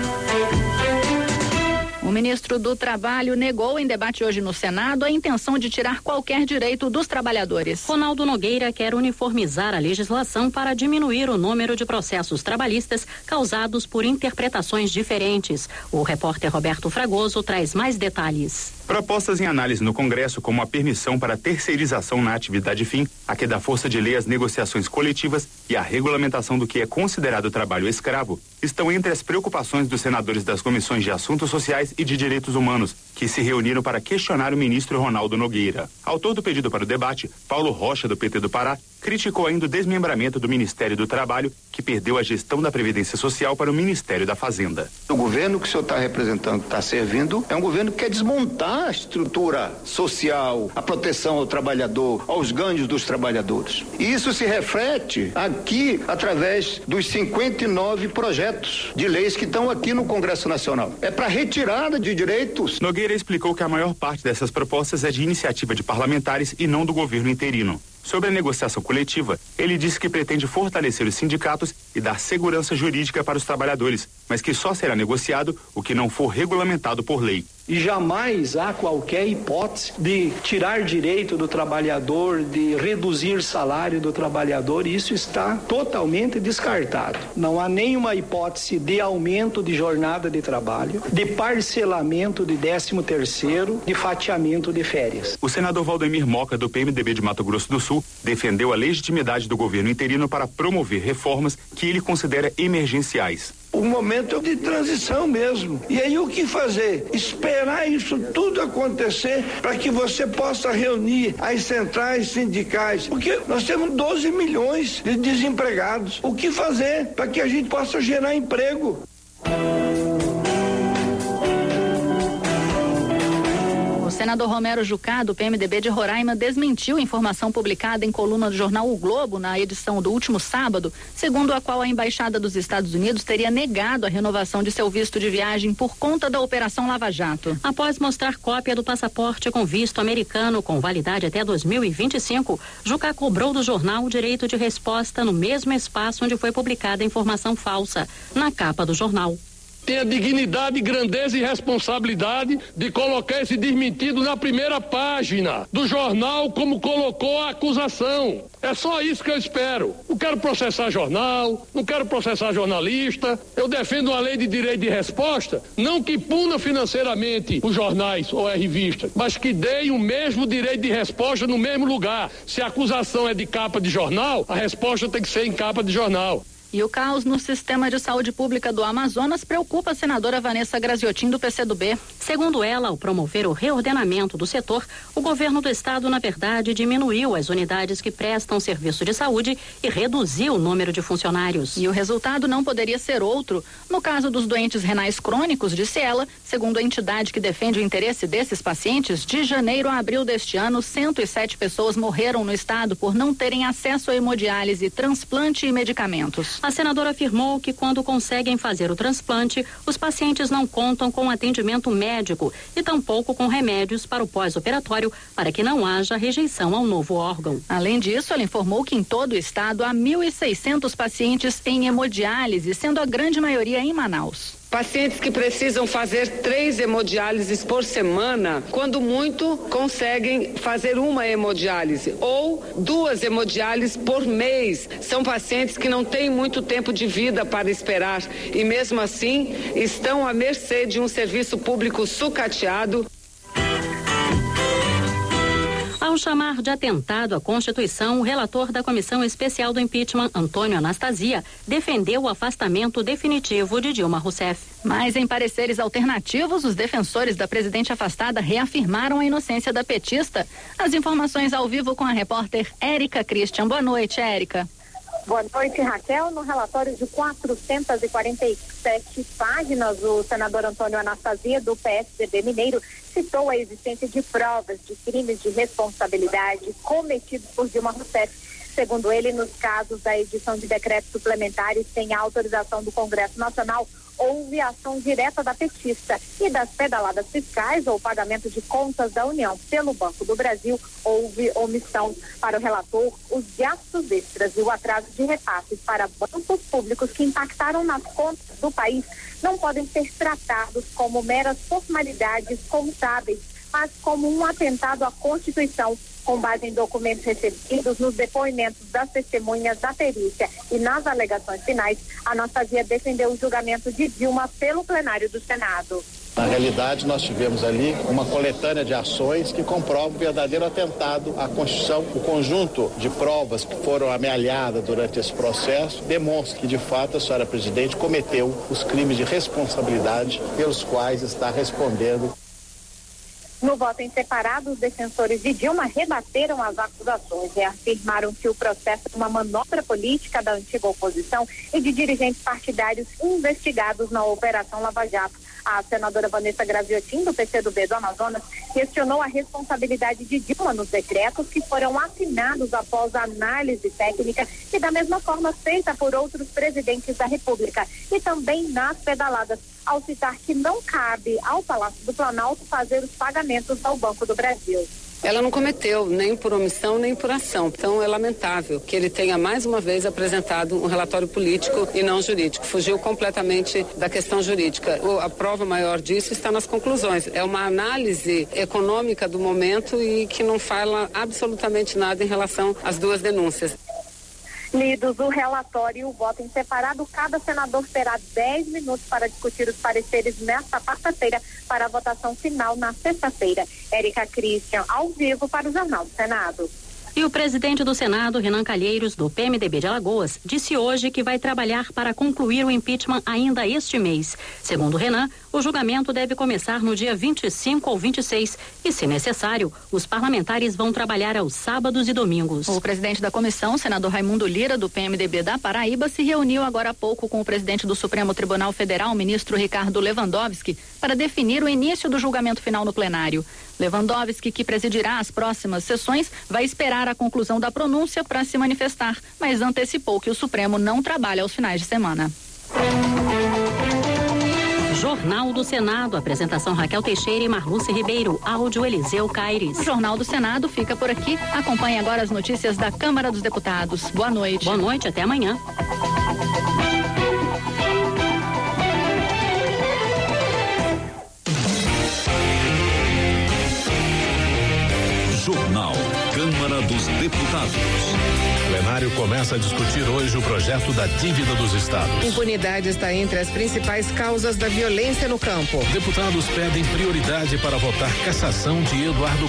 O ministro do Trabalho negou em debate hoje no Senado a intenção de tirar qualquer direito dos trabalhadores. Ronaldo Nogueira quer uniformizar a legislação para diminuir o número de processos trabalhistas causados por interpretações diferentes. O repórter Roberto Fragoso traz mais detalhes. Propostas em análise no Congresso, como a permissão para terceirização na atividade fim, a que dá força de lei às negociações coletivas e a regulamentação do que é considerado trabalho escravo, estão entre as preocupações dos senadores das comissões de Assuntos Sociais e de Direitos Humanos, que se reuniram para questionar o ministro Ronaldo Nogueira. Autor do pedido para o debate, Paulo Rocha, do P T do Pará, criticou ainda o desmembramento do Ministério do Trabalho, que perdeu a gestão da Previdência Social para o Ministério da Fazenda. O governo que o senhor está representando, está servindo, é um governo que quer desmontar a estrutura social, a proteção ao trabalhador, aos ganhos dos trabalhadores. E isso se reflete aqui através dos cinquenta e nove projetos de leis que estão aqui no Congresso Nacional. É para retirada de direitos. Nogueira explicou que a maior parte dessas propostas é de iniciativa de parlamentares e não do governo interino. Sobre a negociação coletiva, ele disse que pretende fortalecer os sindicatos e dar segurança jurídica para os trabalhadores, mas que só será negociado o que não for regulamentado por lei. E jamais há qualquer hipótese de tirar direito do trabalhador, de reduzir salário do trabalhador, e isso está totalmente descartado. Não há nenhuma hipótese de aumento de jornada de trabalho, de parcelamento de décimo terceiro, de fatiamento de férias. O senador Valdemir Moca, do P M D B de Mato Grosso do Sul, defendeu a legitimidade do governo interino para promover reformas que ele considera emergenciais. O momento de transição mesmo. E aí o que fazer? Esperar isso tudo acontecer para que você possa reunir as centrais sindicais. Porque nós temos doze milhões de desempregados. O que fazer para que a gente possa gerar emprego? O senador Romero Jucá, do P M D B de Roraima, desmentiu a informação publicada em coluna do jornal O Globo na edição do último sábado, segundo a qual a Embaixada dos Estados Unidos teria negado a renovação de seu visto de viagem por conta da Operação Lava Jato. Após mostrar cópia do passaporte com visto americano com validade até dois mil e vinte e cinco, Jucá cobrou do jornal o direito de resposta no mesmo espaço onde foi publicada a informação falsa, na capa do jornal. Tem a dignidade, grandeza e responsabilidade de colocar esse desmentido na primeira página do jornal, como colocou a acusação. É só isso que eu espero. Não quero processar jornal, não quero processar jornalista. Eu defendo uma lei de direito de resposta, não que puna financeiramente os jornais ou a revista, mas que deem o mesmo direito de resposta no mesmo lugar. Se a acusação é de capa de jornal, a resposta tem que ser em capa de jornal. E o caos no sistema de saúde pública do Amazonas preocupa a senadora Vanessa Graziotin, do P C do B. Segundo ela, ao promover o reordenamento do setor, o governo do estado, na verdade, diminuiu as unidades que prestam serviço de saúde e reduziu o número de funcionários. E o resultado não poderia ser outro. No caso dos doentes renais crônicos, disse ela, segundo a entidade que defende o interesse desses pacientes, de janeiro a abril deste ano, cento e sete pessoas morreram no estado por não terem acesso a hemodiálise, transplante e medicamentos. A senadora afirmou que quando conseguem fazer o transplante, os pacientes não contam com atendimento médico e tampouco com remédios para o pós-operatório, para que não haja rejeição ao novo órgão. Além disso, ela informou que em todo o estado há mil e seiscentos pacientes em hemodiálise, sendo a grande maioria em Manaus. Pacientes que precisam fazer três hemodiálises por semana, quando muito, conseguem fazer uma hemodiálise ou duas hemodiálises por mês. São pacientes que não têm muito tempo de vida para esperar e, mesmo assim, estão à mercê de um serviço público sucateado. Ao chamar de atentado à Constituição, o relator da Comissão Especial do Impeachment, Antônio Anastasia, defendeu o afastamento definitivo de Dilma Rousseff. Mas em pareceres alternativos, os defensores da presidente afastada reafirmaram a inocência da petista. As informações ao vivo com a repórter Érica Christian. Boa noite, Érica. Boa noite, Raquel. No relatório de quatrocentas e quarenta e sete páginas, o senador Antônio Anastasia, do P S D B mineiro, citou a existência de provas de crimes de responsabilidade cometidos por Dilma Rousseff. Segundo ele, nos casos da edição de decretos suplementares sem autorização do Congresso Nacional, houve ação direta da petista, e das pedaladas fiscais ou pagamento de contas da União pelo Banco do Brasil, houve omissão. Para o relator, os gastos extras e o atraso de repasses para bancos públicos que impactaram nas contas do país não podem ser tratados como meras formalidades contábeis, mas como um atentado à Constituição. Com base em documentos recebidos, nos depoimentos das testemunhas da perícia e nas alegações finais, a Anastasia defendeu o julgamento de Dilma pelo plenário do Senado. Na realidade, nós tivemos ali uma coletânea de ações que comprovam o verdadeiro atentado à Constituição. O conjunto de provas que foram amealhadas durante esse processo demonstra que, de fato, a senhora presidente cometeu os crimes de responsabilidade pelos quais está respondendo. No voto em separado, os defensores de Dilma rebateram as acusações e afirmaram que o processo é uma manobra política da antiga oposição e de dirigentes partidários investigados na Operação Lava Jato. A senadora Vanessa Graziotin, do P C do B do Amazonas, questionou a responsabilidade de Dilma nos decretos que foram assinados após a análise técnica e da mesma forma feita por outros presidentes da República, e também nas pedaladas, ao citar que não cabe ao Palácio do Planalto fazer os pagamentos ao Banco do Brasil. Ela não cometeu nem por omissão nem por ação. Então é lamentável que ele tenha mais uma vez apresentado um relatório político e não jurídico. Fugiu completamente da questão jurídica. A prova maior disso está nas conclusões. É uma análise econômica do momento e que não fala absolutamente nada em relação às duas denúncias. Lidos o relatório e o voto em separado, cada senador terá dez minutos para discutir os pareceres nesta quarta-feira para a votação final na sexta-feira. Érica Christian, ao vivo para o Jornal do Senado. E o presidente do Senado, Renan Calheiros, do P M D B de Alagoas, disse hoje que vai trabalhar para concluir o impeachment ainda este mês. Segundo Renan, o julgamento deve começar no dia vinte e cinco ou vinte e seis e, se necessário, os parlamentares vão trabalhar aos sábados e domingos. O presidente da comissão, senador Raimundo Lira, do P M D B da Paraíba, se reuniu agora há pouco com o presidente do Supremo Tribunal Federal, ministro Ricardo Lewandowski, para definir o início do julgamento final no plenário. Lewandowski, que presidirá as próximas sessões, vai esperar a conclusão da pronúncia para se manifestar, mas antecipou que o Supremo não trabalha aos finais de semana. Jornal do Senado, apresentação Raquel Teixeira e Marluce Ribeiro, áudio Eliseu Caires. O Jornal do Senado fica por aqui. Acompanhe agora as notícias da Câmara dos Deputados. Boa noite. Boa noite, até amanhã. Jornal Câmara dos Deputados. O plenário começa a discutir hoje o projeto da dívida dos estados. Impunidade está entre as principais causas da violência no campo. Deputados pedem prioridade para votar cassação de Eduardo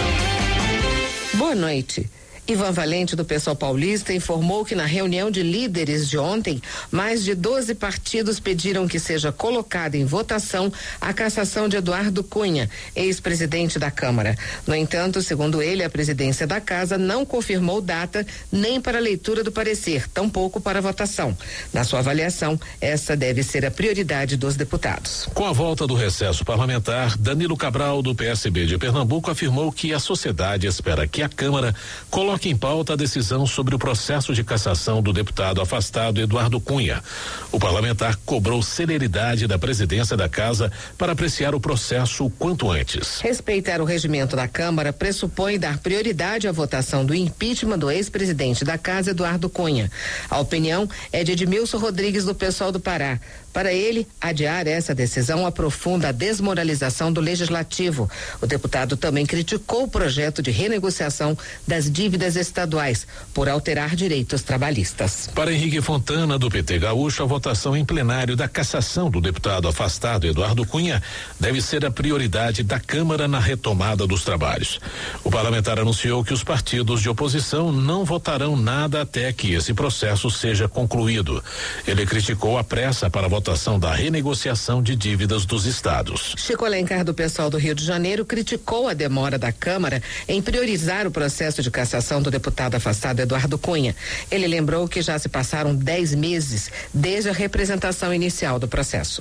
Cunha. Boa noite. Ivan Valente, do Pessoal Paulista, informou que na reunião de líderes de ontem, mais de doze partidos pediram que seja colocada em votação a cassação de Eduardo Cunha, ex-presidente da Câmara. No entanto, segundo ele, a presidência da casa não confirmou data nem para a leitura do parecer, tampouco para a votação. Na sua avaliação, essa deve ser a prioridade dos deputados. Com a volta do recesso parlamentar, Danilo Cabral, do P S B de Pernambuco, afirmou que a sociedade espera que a Câmara coloque Coloque em pauta a decisão sobre o processo de cassação do deputado afastado Eduardo Cunha. O parlamentar cobrou celeridade da presidência da casa para apreciar o processo o quanto antes. Respeitar o regimento da Câmara pressupõe dar prioridade à votação do impeachment do ex-presidente da casa, Eduardo Cunha. A opinião é de Edmilson Rodrigues, do Pessoal do Pará. Para ele, adiar essa decisão aprofunda a desmoralização do legislativo. O deputado também criticou o projeto de renegociação das dívidas estaduais por alterar direitos trabalhistas. Para Henrique Fontana, do P T Gaúcho, a votação em plenário da cassação do deputado afastado Eduardo Cunha deve ser a prioridade da Câmara na retomada dos trabalhos. O parlamentar anunciou que os partidos de oposição não votarão nada até que esse processo seja concluído. Ele criticou a pressa para a votação votação da renegociação de dívidas dos estados. Chico Alencar, do Pessoal do Rio de Janeiro, criticou a demora da Câmara em priorizar o processo de cassação do deputado afastado Eduardo Cunha. Ele lembrou que já se passaram dez meses desde a representação inicial do processo.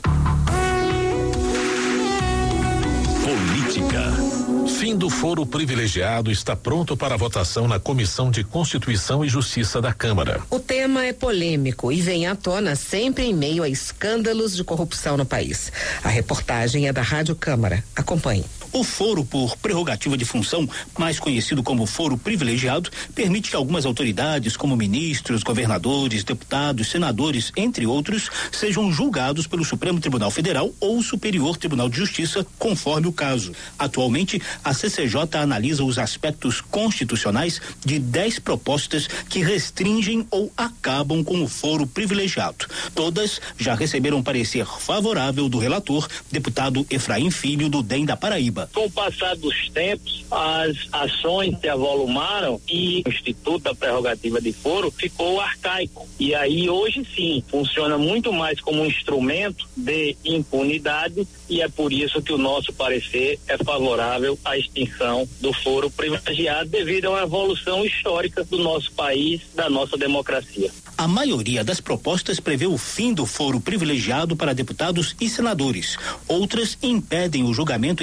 Política. Fim do foro privilegiado está pronto para votação na Comissão de Constituição e Justiça da Câmara. O tema é polêmico e vem à tona sempre em meio a escândalos de corrupção no país. A reportagem é da Rádio Câmara. Acompanhe. O foro por prerrogativa de função, mais conhecido como foro privilegiado, permite que algumas autoridades, como ministros, governadores, deputados, senadores, entre outros, sejam julgados pelo Supremo Tribunal Federal ou o Superior Tribunal de Justiça, conforme o caso. Atualmente, a C C J analisa os aspectos constitucionais de dez propostas que restringem ou acabam com o foro privilegiado. Todas já receberam parecer favorável do relator, deputado Efraim Filho, do D E M da Paraíba. Com o passar dos tempos, as ações se avolumaram e o Instituto da Prerrogativa de Foro ficou arcaico. E aí, hoje sim, funciona muito mais como um instrumento de impunidade e é por isso que o nosso parecer é favorável à extinção do foro privilegiado devido a uma evolução histórica do nosso país, da nossa democracia. A maioria das propostas prevê o fim do foro privilegiado para deputados e senadores. Outras impedem o julgamento em tribunais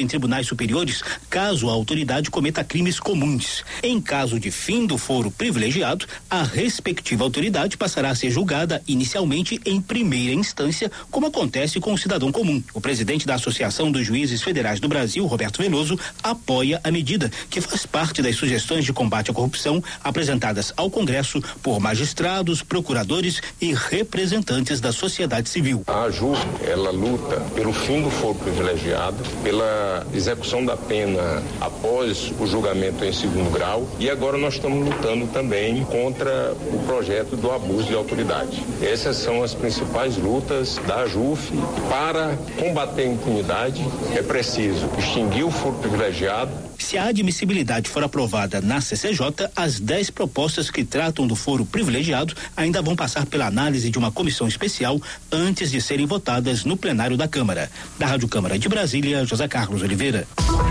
superiores, caso a autoridade cometa crimes comuns. Em caso de fim do foro privilegiado, a respectiva autoridade passará a ser julgada inicialmente em primeira instância, como acontece com o cidadão comum. O presidente da Associação dos Juízes Federais do Brasil, Roberto Veloso, apoia a medida, que faz parte das sugestões de combate à corrupção apresentadas ao Congresso por magistrados, procuradores e representantes da sociedade civil. A AJUF, ela luta pelo fim do foro privilegiado, pela execução da pena após o julgamento em segundo grau, e agora nós estamos lutando também contra o projeto do abuso de autoridade. Essas são as principais lutas da AJUF. Para combater a impunidade, é preciso extinguir o foro privilegiado. Se a admissibilidade for aprovada na C C J, as dez propostas que tratam do foro privilegiado ainda vão passar pela análise de uma comissão especial antes de serem votadas no plenário da Câmara. Da Rádio Câmara de Brasília, José Carlos Oliveira.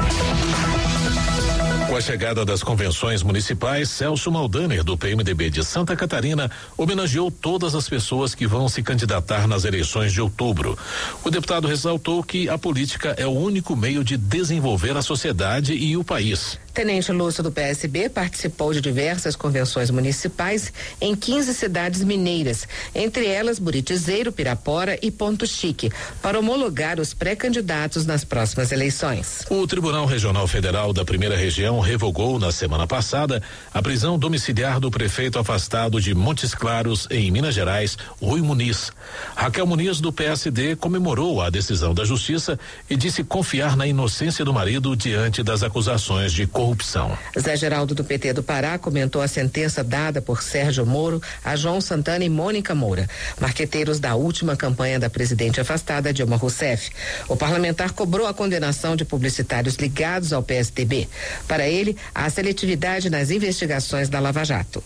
Com a chegada das convenções municipais, Celso Maldaner, do P M D B de Santa Catarina, homenageou todas as pessoas que vão se candidatar nas eleições de outubro. O deputado ressaltou que a política é o único meio de desenvolver a sociedade e o país. Tenente Lúcio, do P S B, participou de diversas convenções municipais em quinze cidades mineiras, entre elas Buritizeiro, Pirapora e Ponto Chique, para homologar os pré-candidatos nas próximas eleições. O Tribunal Regional Federal da Primeira Região revogou na semana passada a prisão domiciliar do prefeito afastado de Montes Claros, em Minas Gerais, Rui Muniz. Raquel Muniz, do P S D, comemorou a decisão da Justiça e disse confiar na inocência do marido diante das acusações de corrupção. Corrupção. Zé Geraldo, do P T do Pará, comentou a sentença dada por Sérgio Moro a João Santana e Mônica Moura, marqueteiros da última campanha da presidente afastada Dilma Rousseff. O parlamentar cobrou a condenação de publicitários ligados ao P S D B. Para ele, há seletividade nas investigações da Lava Jato.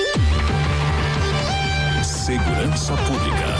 Segurança Pública.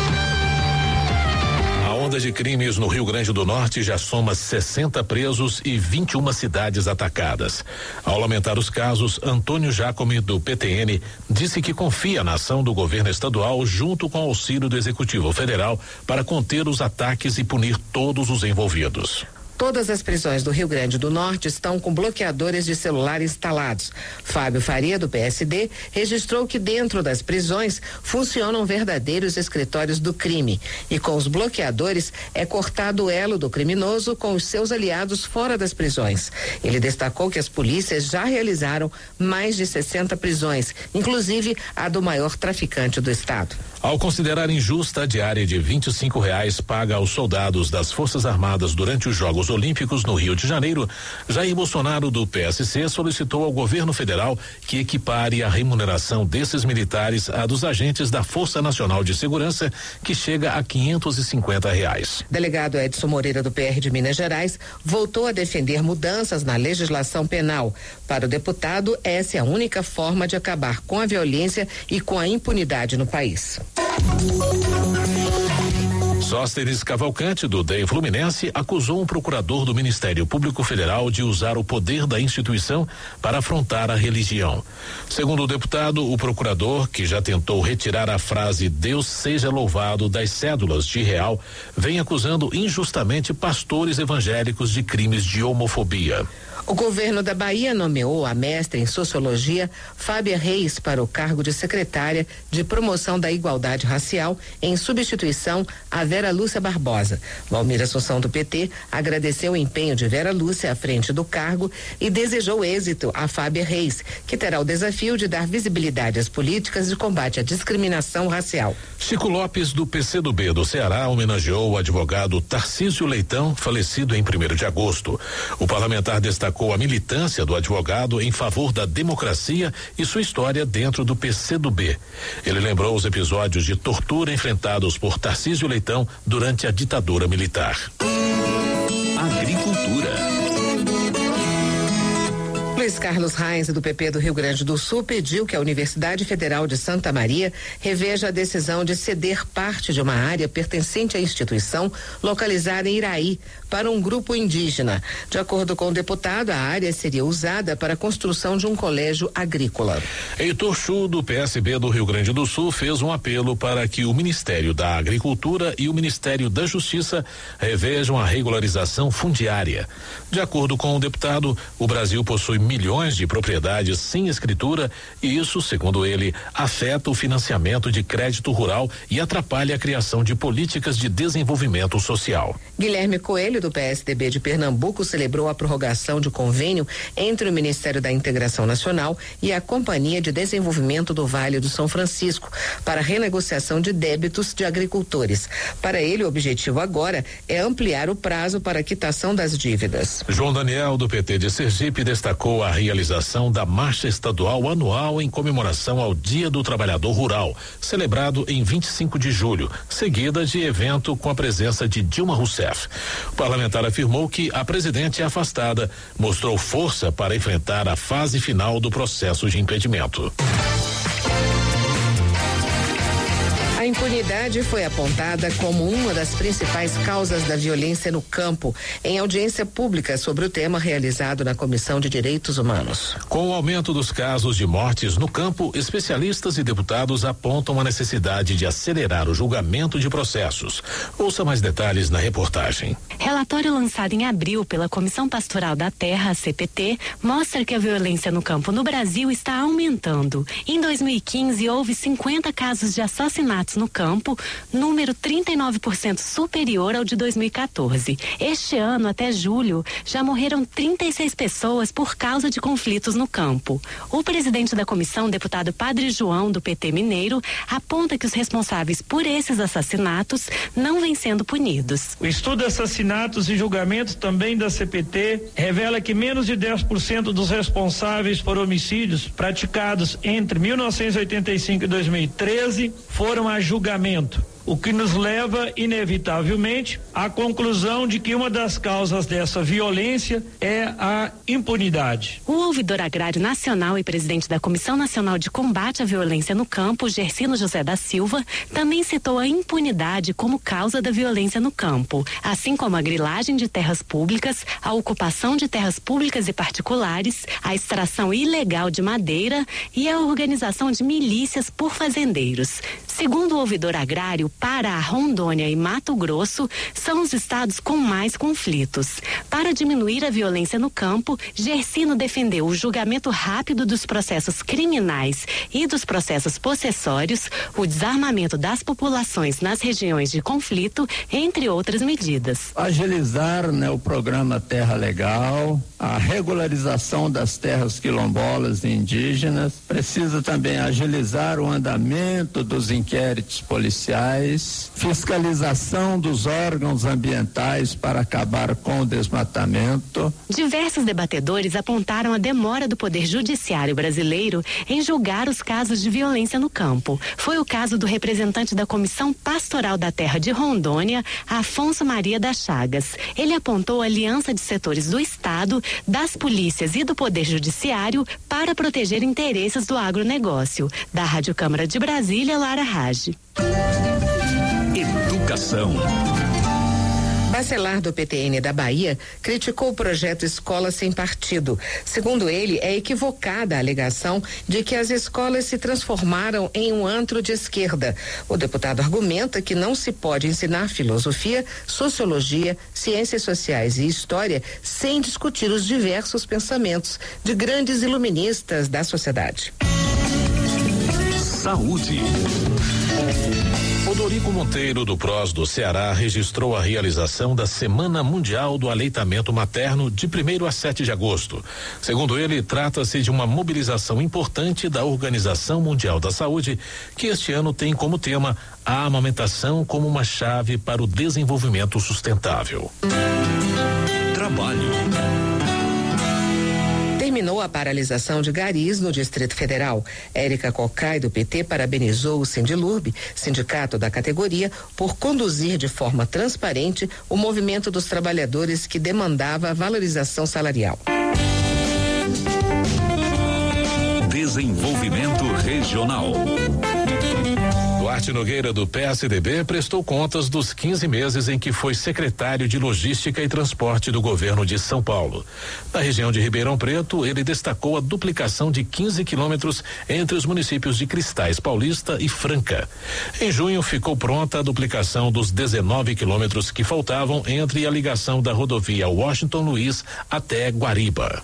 A onda de crimes no Rio Grande do Norte já soma sessenta presos e vinte e uma cidades atacadas. Ao lamentar os casos, Antônio Jacome, do P T N, disse que confia na ação do governo estadual junto com o auxílio do Executivo Federal para conter os ataques e punir todos os envolvidos. Todas as prisões do Rio Grande do Norte estão com bloqueadores de celular instalados. Fábio Faria, do P S D, registrou que dentro das prisões funcionam verdadeiros escritórios do crime. E com os bloqueadores é cortado o elo do criminoso com os seus aliados fora das prisões. Ele destacou que as polícias já realizaram mais de sessenta prisões, inclusive a do maior traficante do estado. Ao considerar injusta a diária de vinte e cinco reais paga aos soldados das Forças Armadas durante os Jogos Olímpicos no Rio de Janeiro, Jair Bolsonaro, do P S C, solicitou ao governo federal que equipare a remuneração desses militares à dos agentes da Força Nacional de Segurança, que chega a quinhentos e cinquenta reais. Delegado Edson Moreira, do P R de Minas Gerais, voltou a defender mudanças na legislação penal. Para o deputado, essa é a única forma de acabar com a violência e com a impunidade no país. Sóstenes Cavalcante, do D E M Fluminense, acusou um procurador do Ministério Público Federal de usar o poder da instituição para afrontar a religião. Segundo o deputado, o procurador, que já tentou retirar a frase "Deus seja louvado" das cédulas de real, vem acusando injustamente pastores evangélicos de crimes de homofobia. O governo da Bahia nomeou a mestre em sociologia Fábia Reis para o cargo de secretária de promoção da igualdade racial, em substituição a Vera Lúcia Barbosa. Valmir Assunção, do P T, agradeceu o empenho de Vera Lúcia à frente do cargo e desejou êxito a Fábia Reis, que terá o desafio de dar visibilidade às políticas de combate à discriminação racial. Chico Lopes, do P C do B do Ceará, homenageou o advogado Tarcísio Leitão, falecido em primeiro de agosto. O parlamentar destacou a militância do advogado em favor da democracia e sua história dentro do P C do B. Ele lembrou os episódios de tortura enfrentados por Tarcísio Leitão durante a ditadura militar. Agricultura. Luiz Carlos Reis, do P P do Rio Grande do Sul, pediu que a Universidade Federal de Santa Maria reveja a decisão de ceder parte de uma área pertencente à instituição localizada em Iraí para um grupo indígena. De acordo com o deputado, a área seria usada para a construção de um colégio agrícola. Heitor Chu, do P S B do Rio Grande do Sul, fez um apelo para que o Ministério da Agricultura e o Ministério da Justiça revejam a regularização fundiária. De acordo com o deputado, o Brasil possui milhões de propriedades sem escritura e isso, segundo ele, afeta o financiamento de crédito rural e atrapalha a criação de políticas de desenvolvimento social. Guilherme Coelho, do P S D B de Pernambuco, celebrou a prorrogação de convênio entre o Ministério da Integração Nacional e a Companhia de Desenvolvimento do Vale do São Francisco para renegociação de débitos de agricultores. Para ele, o objetivo agora é ampliar o prazo para a quitação das dívidas. João Daniel, do P T de Sergipe, destacou a realização da Marcha Estadual Anual em comemoração ao Dia do Trabalhador Rural, celebrado em vinte e cinco de julho, seguida de evento com a presença de Dilma Rousseff. O parlamentar afirmou que a presidente afastada mostrou força para enfrentar a fase final do processo de impedimento. A impunidade foi apontada como uma das principais causas da violência no campo, em audiência pública sobre o tema realizado na Comissão de Direitos Humanos. Com o aumento dos casos de mortes no campo, especialistas e deputados apontam a necessidade de acelerar o julgamento de processos. Ouça mais detalhes na reportagem. Relatório lançado em abril pela Comissão Pastoral da Terra, a C P T, mostra que a violência no campo no Brasil está aumentando. Em dois mil e quinze, houve cinquenta casos de assassinatos no campo, número trinta e nove por cento superior ao de dois mil e quatorze. Este ano, até julho, já morreram trinta e seis pessoas por causa de conflitos no campo. O presidente da comissão, deputado Padre João, do P T Mineiro, aponta que os responsáveis por esses assassinatos não vêm sendo punidos. O estudo de assassinatos e julgamentos também da C P T revela que menos de dez por cento dos responsáveis por homicídios praticados entre mil novecentos e oitenta e cinco e dois mil e treze foram a julgamento, o que nos leva, inevitavelmente, à conclusão de que uma das causas dessa violência é a impunidade. O ouvidor agrário nacional e presidente da Comissão Nacional de Combate à Violência no Campo, Gersino José da Silva, também citou a impunidade como causa da violência no campo, assim como a grilagem de terras públicas, a ocupação de terras públicas e particulares, a extração ilegal de madeira e a organização de milícias por fazendeiros. Segundo o ouvidor agrário, Pará, Rondônia e Mato Grosso são os estados com mais conflitos. Para diminuir a violência no campo, Gersino defendeu o julgamento rápido dos processos criminais e dos processos possessórios, o desarmamento das populações nas regiões de conflito, entre outras medidas. Agilizar, né, o programa Terra Legal, a regularização das terras quilombolas e indígenas, precisa também agilizar o andamento dos inquéritos policiais, fiscalização dos órgãos ambientais para acabar com o desmatamento. Diversos debatedores apontaram a demora do Poder Judiciário brasileiro em julgar os casos de violência no campo. Foi o caso do representante da Comissão Pastoral da Terra de Rondônia, Afonso Maria das Chagas. Ele apontou a aliança de setores do Estado, das polícias e do Poder Judiciário para proteger interesses do agronegócio. Da Rádio Câmara de Brasília, Lara Rage. Educação. Bacelar, do P T N da Bahia, criticou o projeto Escola Sem Partido. Segundo ele, é equivocada a alegação de que as escolas se transformaram em um antro de esquerda. O deputado argumenta que não se pode ensinar filosofia, sociologia, ciências sociais e história sem discutir os diversos pensamentos de grandes iluministas da sociedade. Saúde. Odorico Monteiro, do P R O S do Ceará, registrou a realização da Semana Mundial do Aleitamento Materno de primeiro a sete de agosto. Segundo ele, trata-se de uma mobilização importante da Organização Mundial da Saúde, que este ano tem como tema a amamentação como uma chave para o desenvolvimento sustentável. Trabalho. Terminou a paralisação de garis no Distrito Federal. Érica Cocai, do P T, parabenizou o Sindilurb, sindicato da categoria, por conduzir de forma transparente o movimento dos trabalhadores que demandava a valorização salarial. Desenvolvimento Regional. Duarte Nogueira, do P S D B, prestou contas dos quinze meses em que foi secretário de Logística e Transporte do governo de São Paulo. Na região de Ribeirão Preto, ele destacou a duplicação de quinze quilômetros entre os municípios de Cristais Paulista e Franca. Em junho, ficou pronta a duplicação dos dezenove quilômetros que faltavam entre a ligação da rodovia Washington Luiz até Guariba.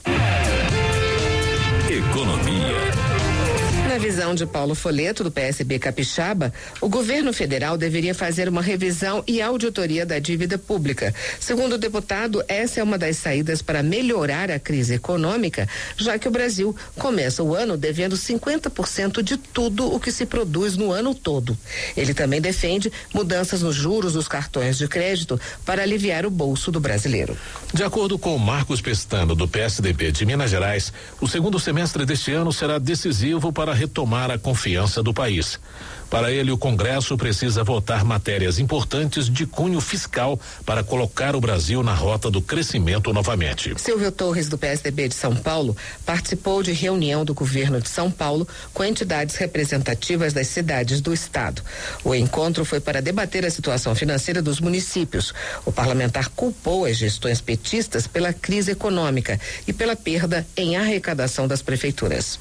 Economia. Na visão de Paulo Folleto, do P S B Capixaba, o governo federal deveria fazer uma revisão e auditoria da dívida pública. Segundo o deputado, essa é uma das saídas para melhorar a crise econômica, já que o Brasil começa o ano devendo cinquenta por cento de tudo o que se produz no ano todo. Ele também defende mudanças nos juros dos cartões de crédito para aliviar o bolso do brasileiro. De acordo com Marcos Pestana, do P S D B de Minas Gerais, o segundo semestre deste ano será decisivo para retomar a confiança do país. Para ele, o Congresso precisa votar matérias importantes de cunho fiscal para colocar o Brasil na rota do crescimento novamente. Silvio Torres, do P S D B de São Paulo, participou de reunião do governo de São Paulo com entidades representativas das cidades do estado. O encontro foi para debater a situação financeira dos municípios. O parlamentar culpou as gestões petistas pela crise econômica e pela perda em arrecadação das prefeituras.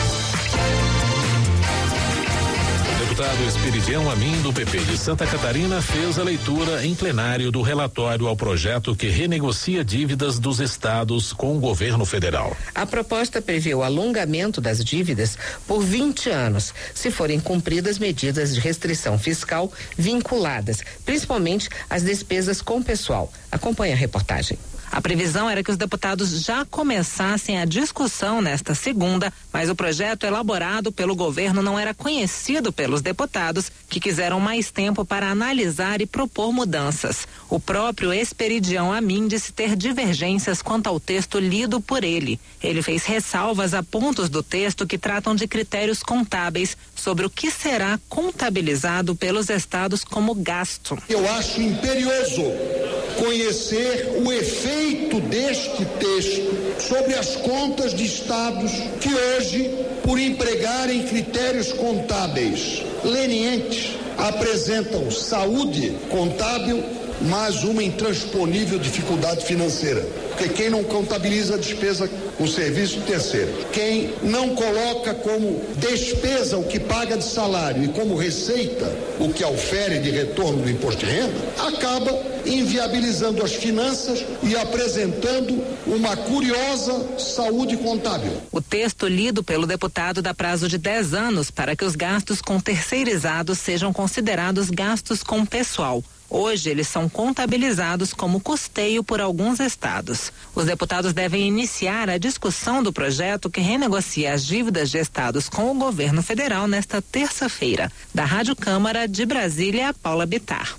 O deputado Esperidião Amin, do P P de Santa Catarina, fez a leitura em plenário do relatório ao projeto que renegocia dívidas dos estados com o governo federal. A proposta prevê o alongamento das dívidas por vinte anos, se forem cumpridas medidas de restrição fiscal vinculadas, principalmente às despesas com pessoal. Acompanhe a reportagem. A previsão era que os deputados já começassem a discussão nesta segunda, mas o projeto elaborado pelo governo não era conhecido pelos deputados, que quiseram mais tempo para analisar e propor mudanças. O próprio Esperidião Amin disse ter divergências quanto ao texto lido por ele. Ele fez ressalvas a pontos do texto que tratam de critérios contábeis sobre o que será contabilizado pelos estados como gasto. Eu acho imperioso conhecer o efeito deste texto sobre as contas de estados que hoje, por empregarem critérios contábeis lenientes, apresentam saúde contábil, mas uma intransponível dificuldade financeira. Porque quem não contabiliza a despesa com serviço terceiro, quem não coloca como despesa o que paga de salário e como receita o que aufere de retorno do imposto de renda, acaba inviabilizando as finanças e apresentando uma curiosa saúde contábil. O texto lido pelo deputado dá prazo de dez anos para que os gastos com terceirizados sejam considerados gastos com pessoal. Hoje, eles são contabilizados como custeio por alguns estados. Os deputados devem iniciar a discussão do projeto que renegocia as dívidas de estados com o governo federal nesta terça-feira. Da Rádio Câmara de Brasília, Paula Bittar.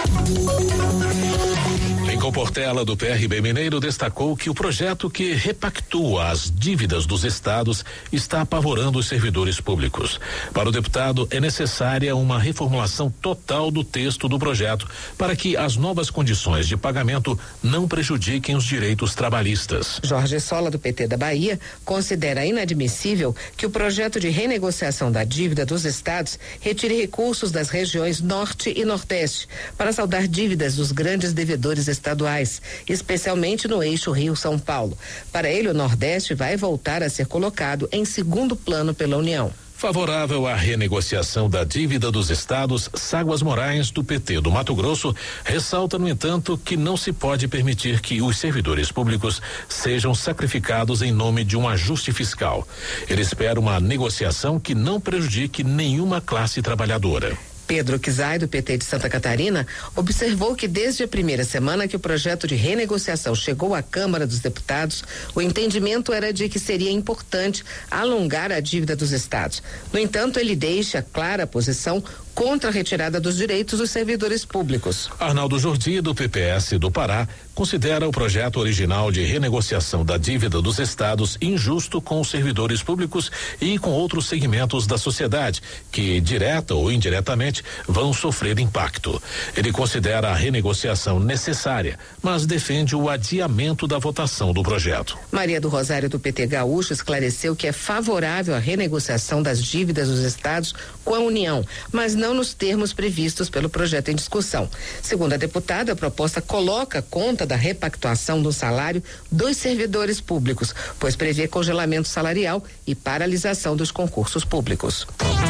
Em Comportela, do P R B Mineiro, destacou que o projeto que repactua as dívidas dos estados está apavorando os servidores públicos. Para o deputado, é necessária uma reformulação total do texto do projeto para que as novas condições de pagamento não prejudiquem os direitos trabalhistas. Jorge Sola, do P T da Bahia, considera inadmissível que o projeto de renegociação da dívida dos estados retire recursos das regiões Norte e Nordeste para saldar dívidas dos grandes devedores estaduais, especialmente no eixo Rio-São Paulo. Para ele, o Nordeste vai voltar a ser colocado em segundo plano pela União. Favorável à renegociação da dívida dos estados, Ságuas Moraes, do P T do Mato Grosso, ressalta, no entanto, que não se pode permitir que os servidores públicos sejam sacrificados em nome de um ajuste fiscal. Ele espera uma negociação que não prejudique nenhuma classe trabalhadora. Pedro Kizai, do P T de Santa Catarina, observou que desde a primeira semana que o projeto de renegociação chegou à Câmara dos Deputados, o entendimento era de que seria importante alongar a dívida dos estados. No entanto, ele deixa clara a posição contra a retirada dos direitos dos servidores públicos. Arnaldo Jordi, do P P S do Pará, considera o projeto original de renegociação da dívida dos estados injusto com os servidores públicos e com outros segmentos da sociedade, que, direta ou indiretamente, vão sofrer impacto. Ele considera a renegociação necessária, mas defende o adiamento da votação do projeto. Maria do Rosário, do P T Gaúcho, esclareceu que é favorável à renegociação das dívidas dos estados com a União, mas não nos termos previstos pelo projeto em discussão. Segundo a deputada, a proposta coloca conta da repactuação do salário dos servidores públicos, pois prevê congelamento salarial e paralisação dos concursos públicos.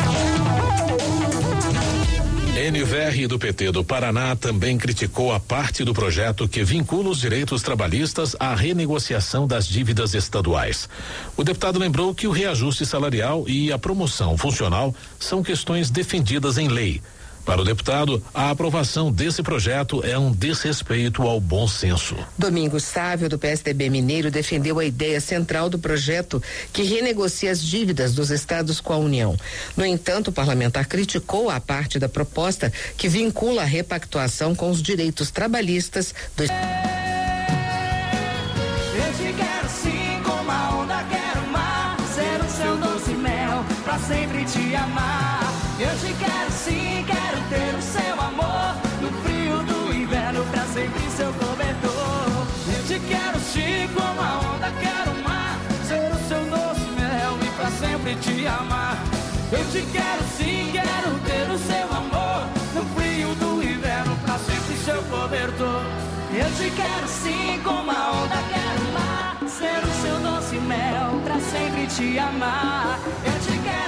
N V R do P T do Paraná também criticou a parte do projeto que vincula os direitos trabalhistas à renegociação das dívidas estaduais. O deputado lembrou que o reajuste salarial e a promoção funcional são questões defendidas em lei. Para o deputado, a aprovação desse projeto é um desrespeito ao bom senso. Domingos Sávio, do P S D B Mineiro, defendeu a ideia central do projeto que renegocia as dívidas dos estados com a União. No entanto, o parlamentar criticou a parte da proposta que vincula a repactuação com os direitos trabalhistas dos. Eu te quero sim, como a onda quero o mar, ser o seu doce mel, pra sempre te amar. Eu te quero sim, quero ter o seu amor, no frio do inverno, pra sempre seu cobertor. Eu te quero sim, como a onda quero o mar, ser o seu doce mel e pra sempre te amar. Eu te quero sim, quero ter o seu amor, no frio do inverno, pra sempre seu cobertor. Eu te quero sim, como a onda quero o mar, ser o seu doce mel, pra sempre te amar.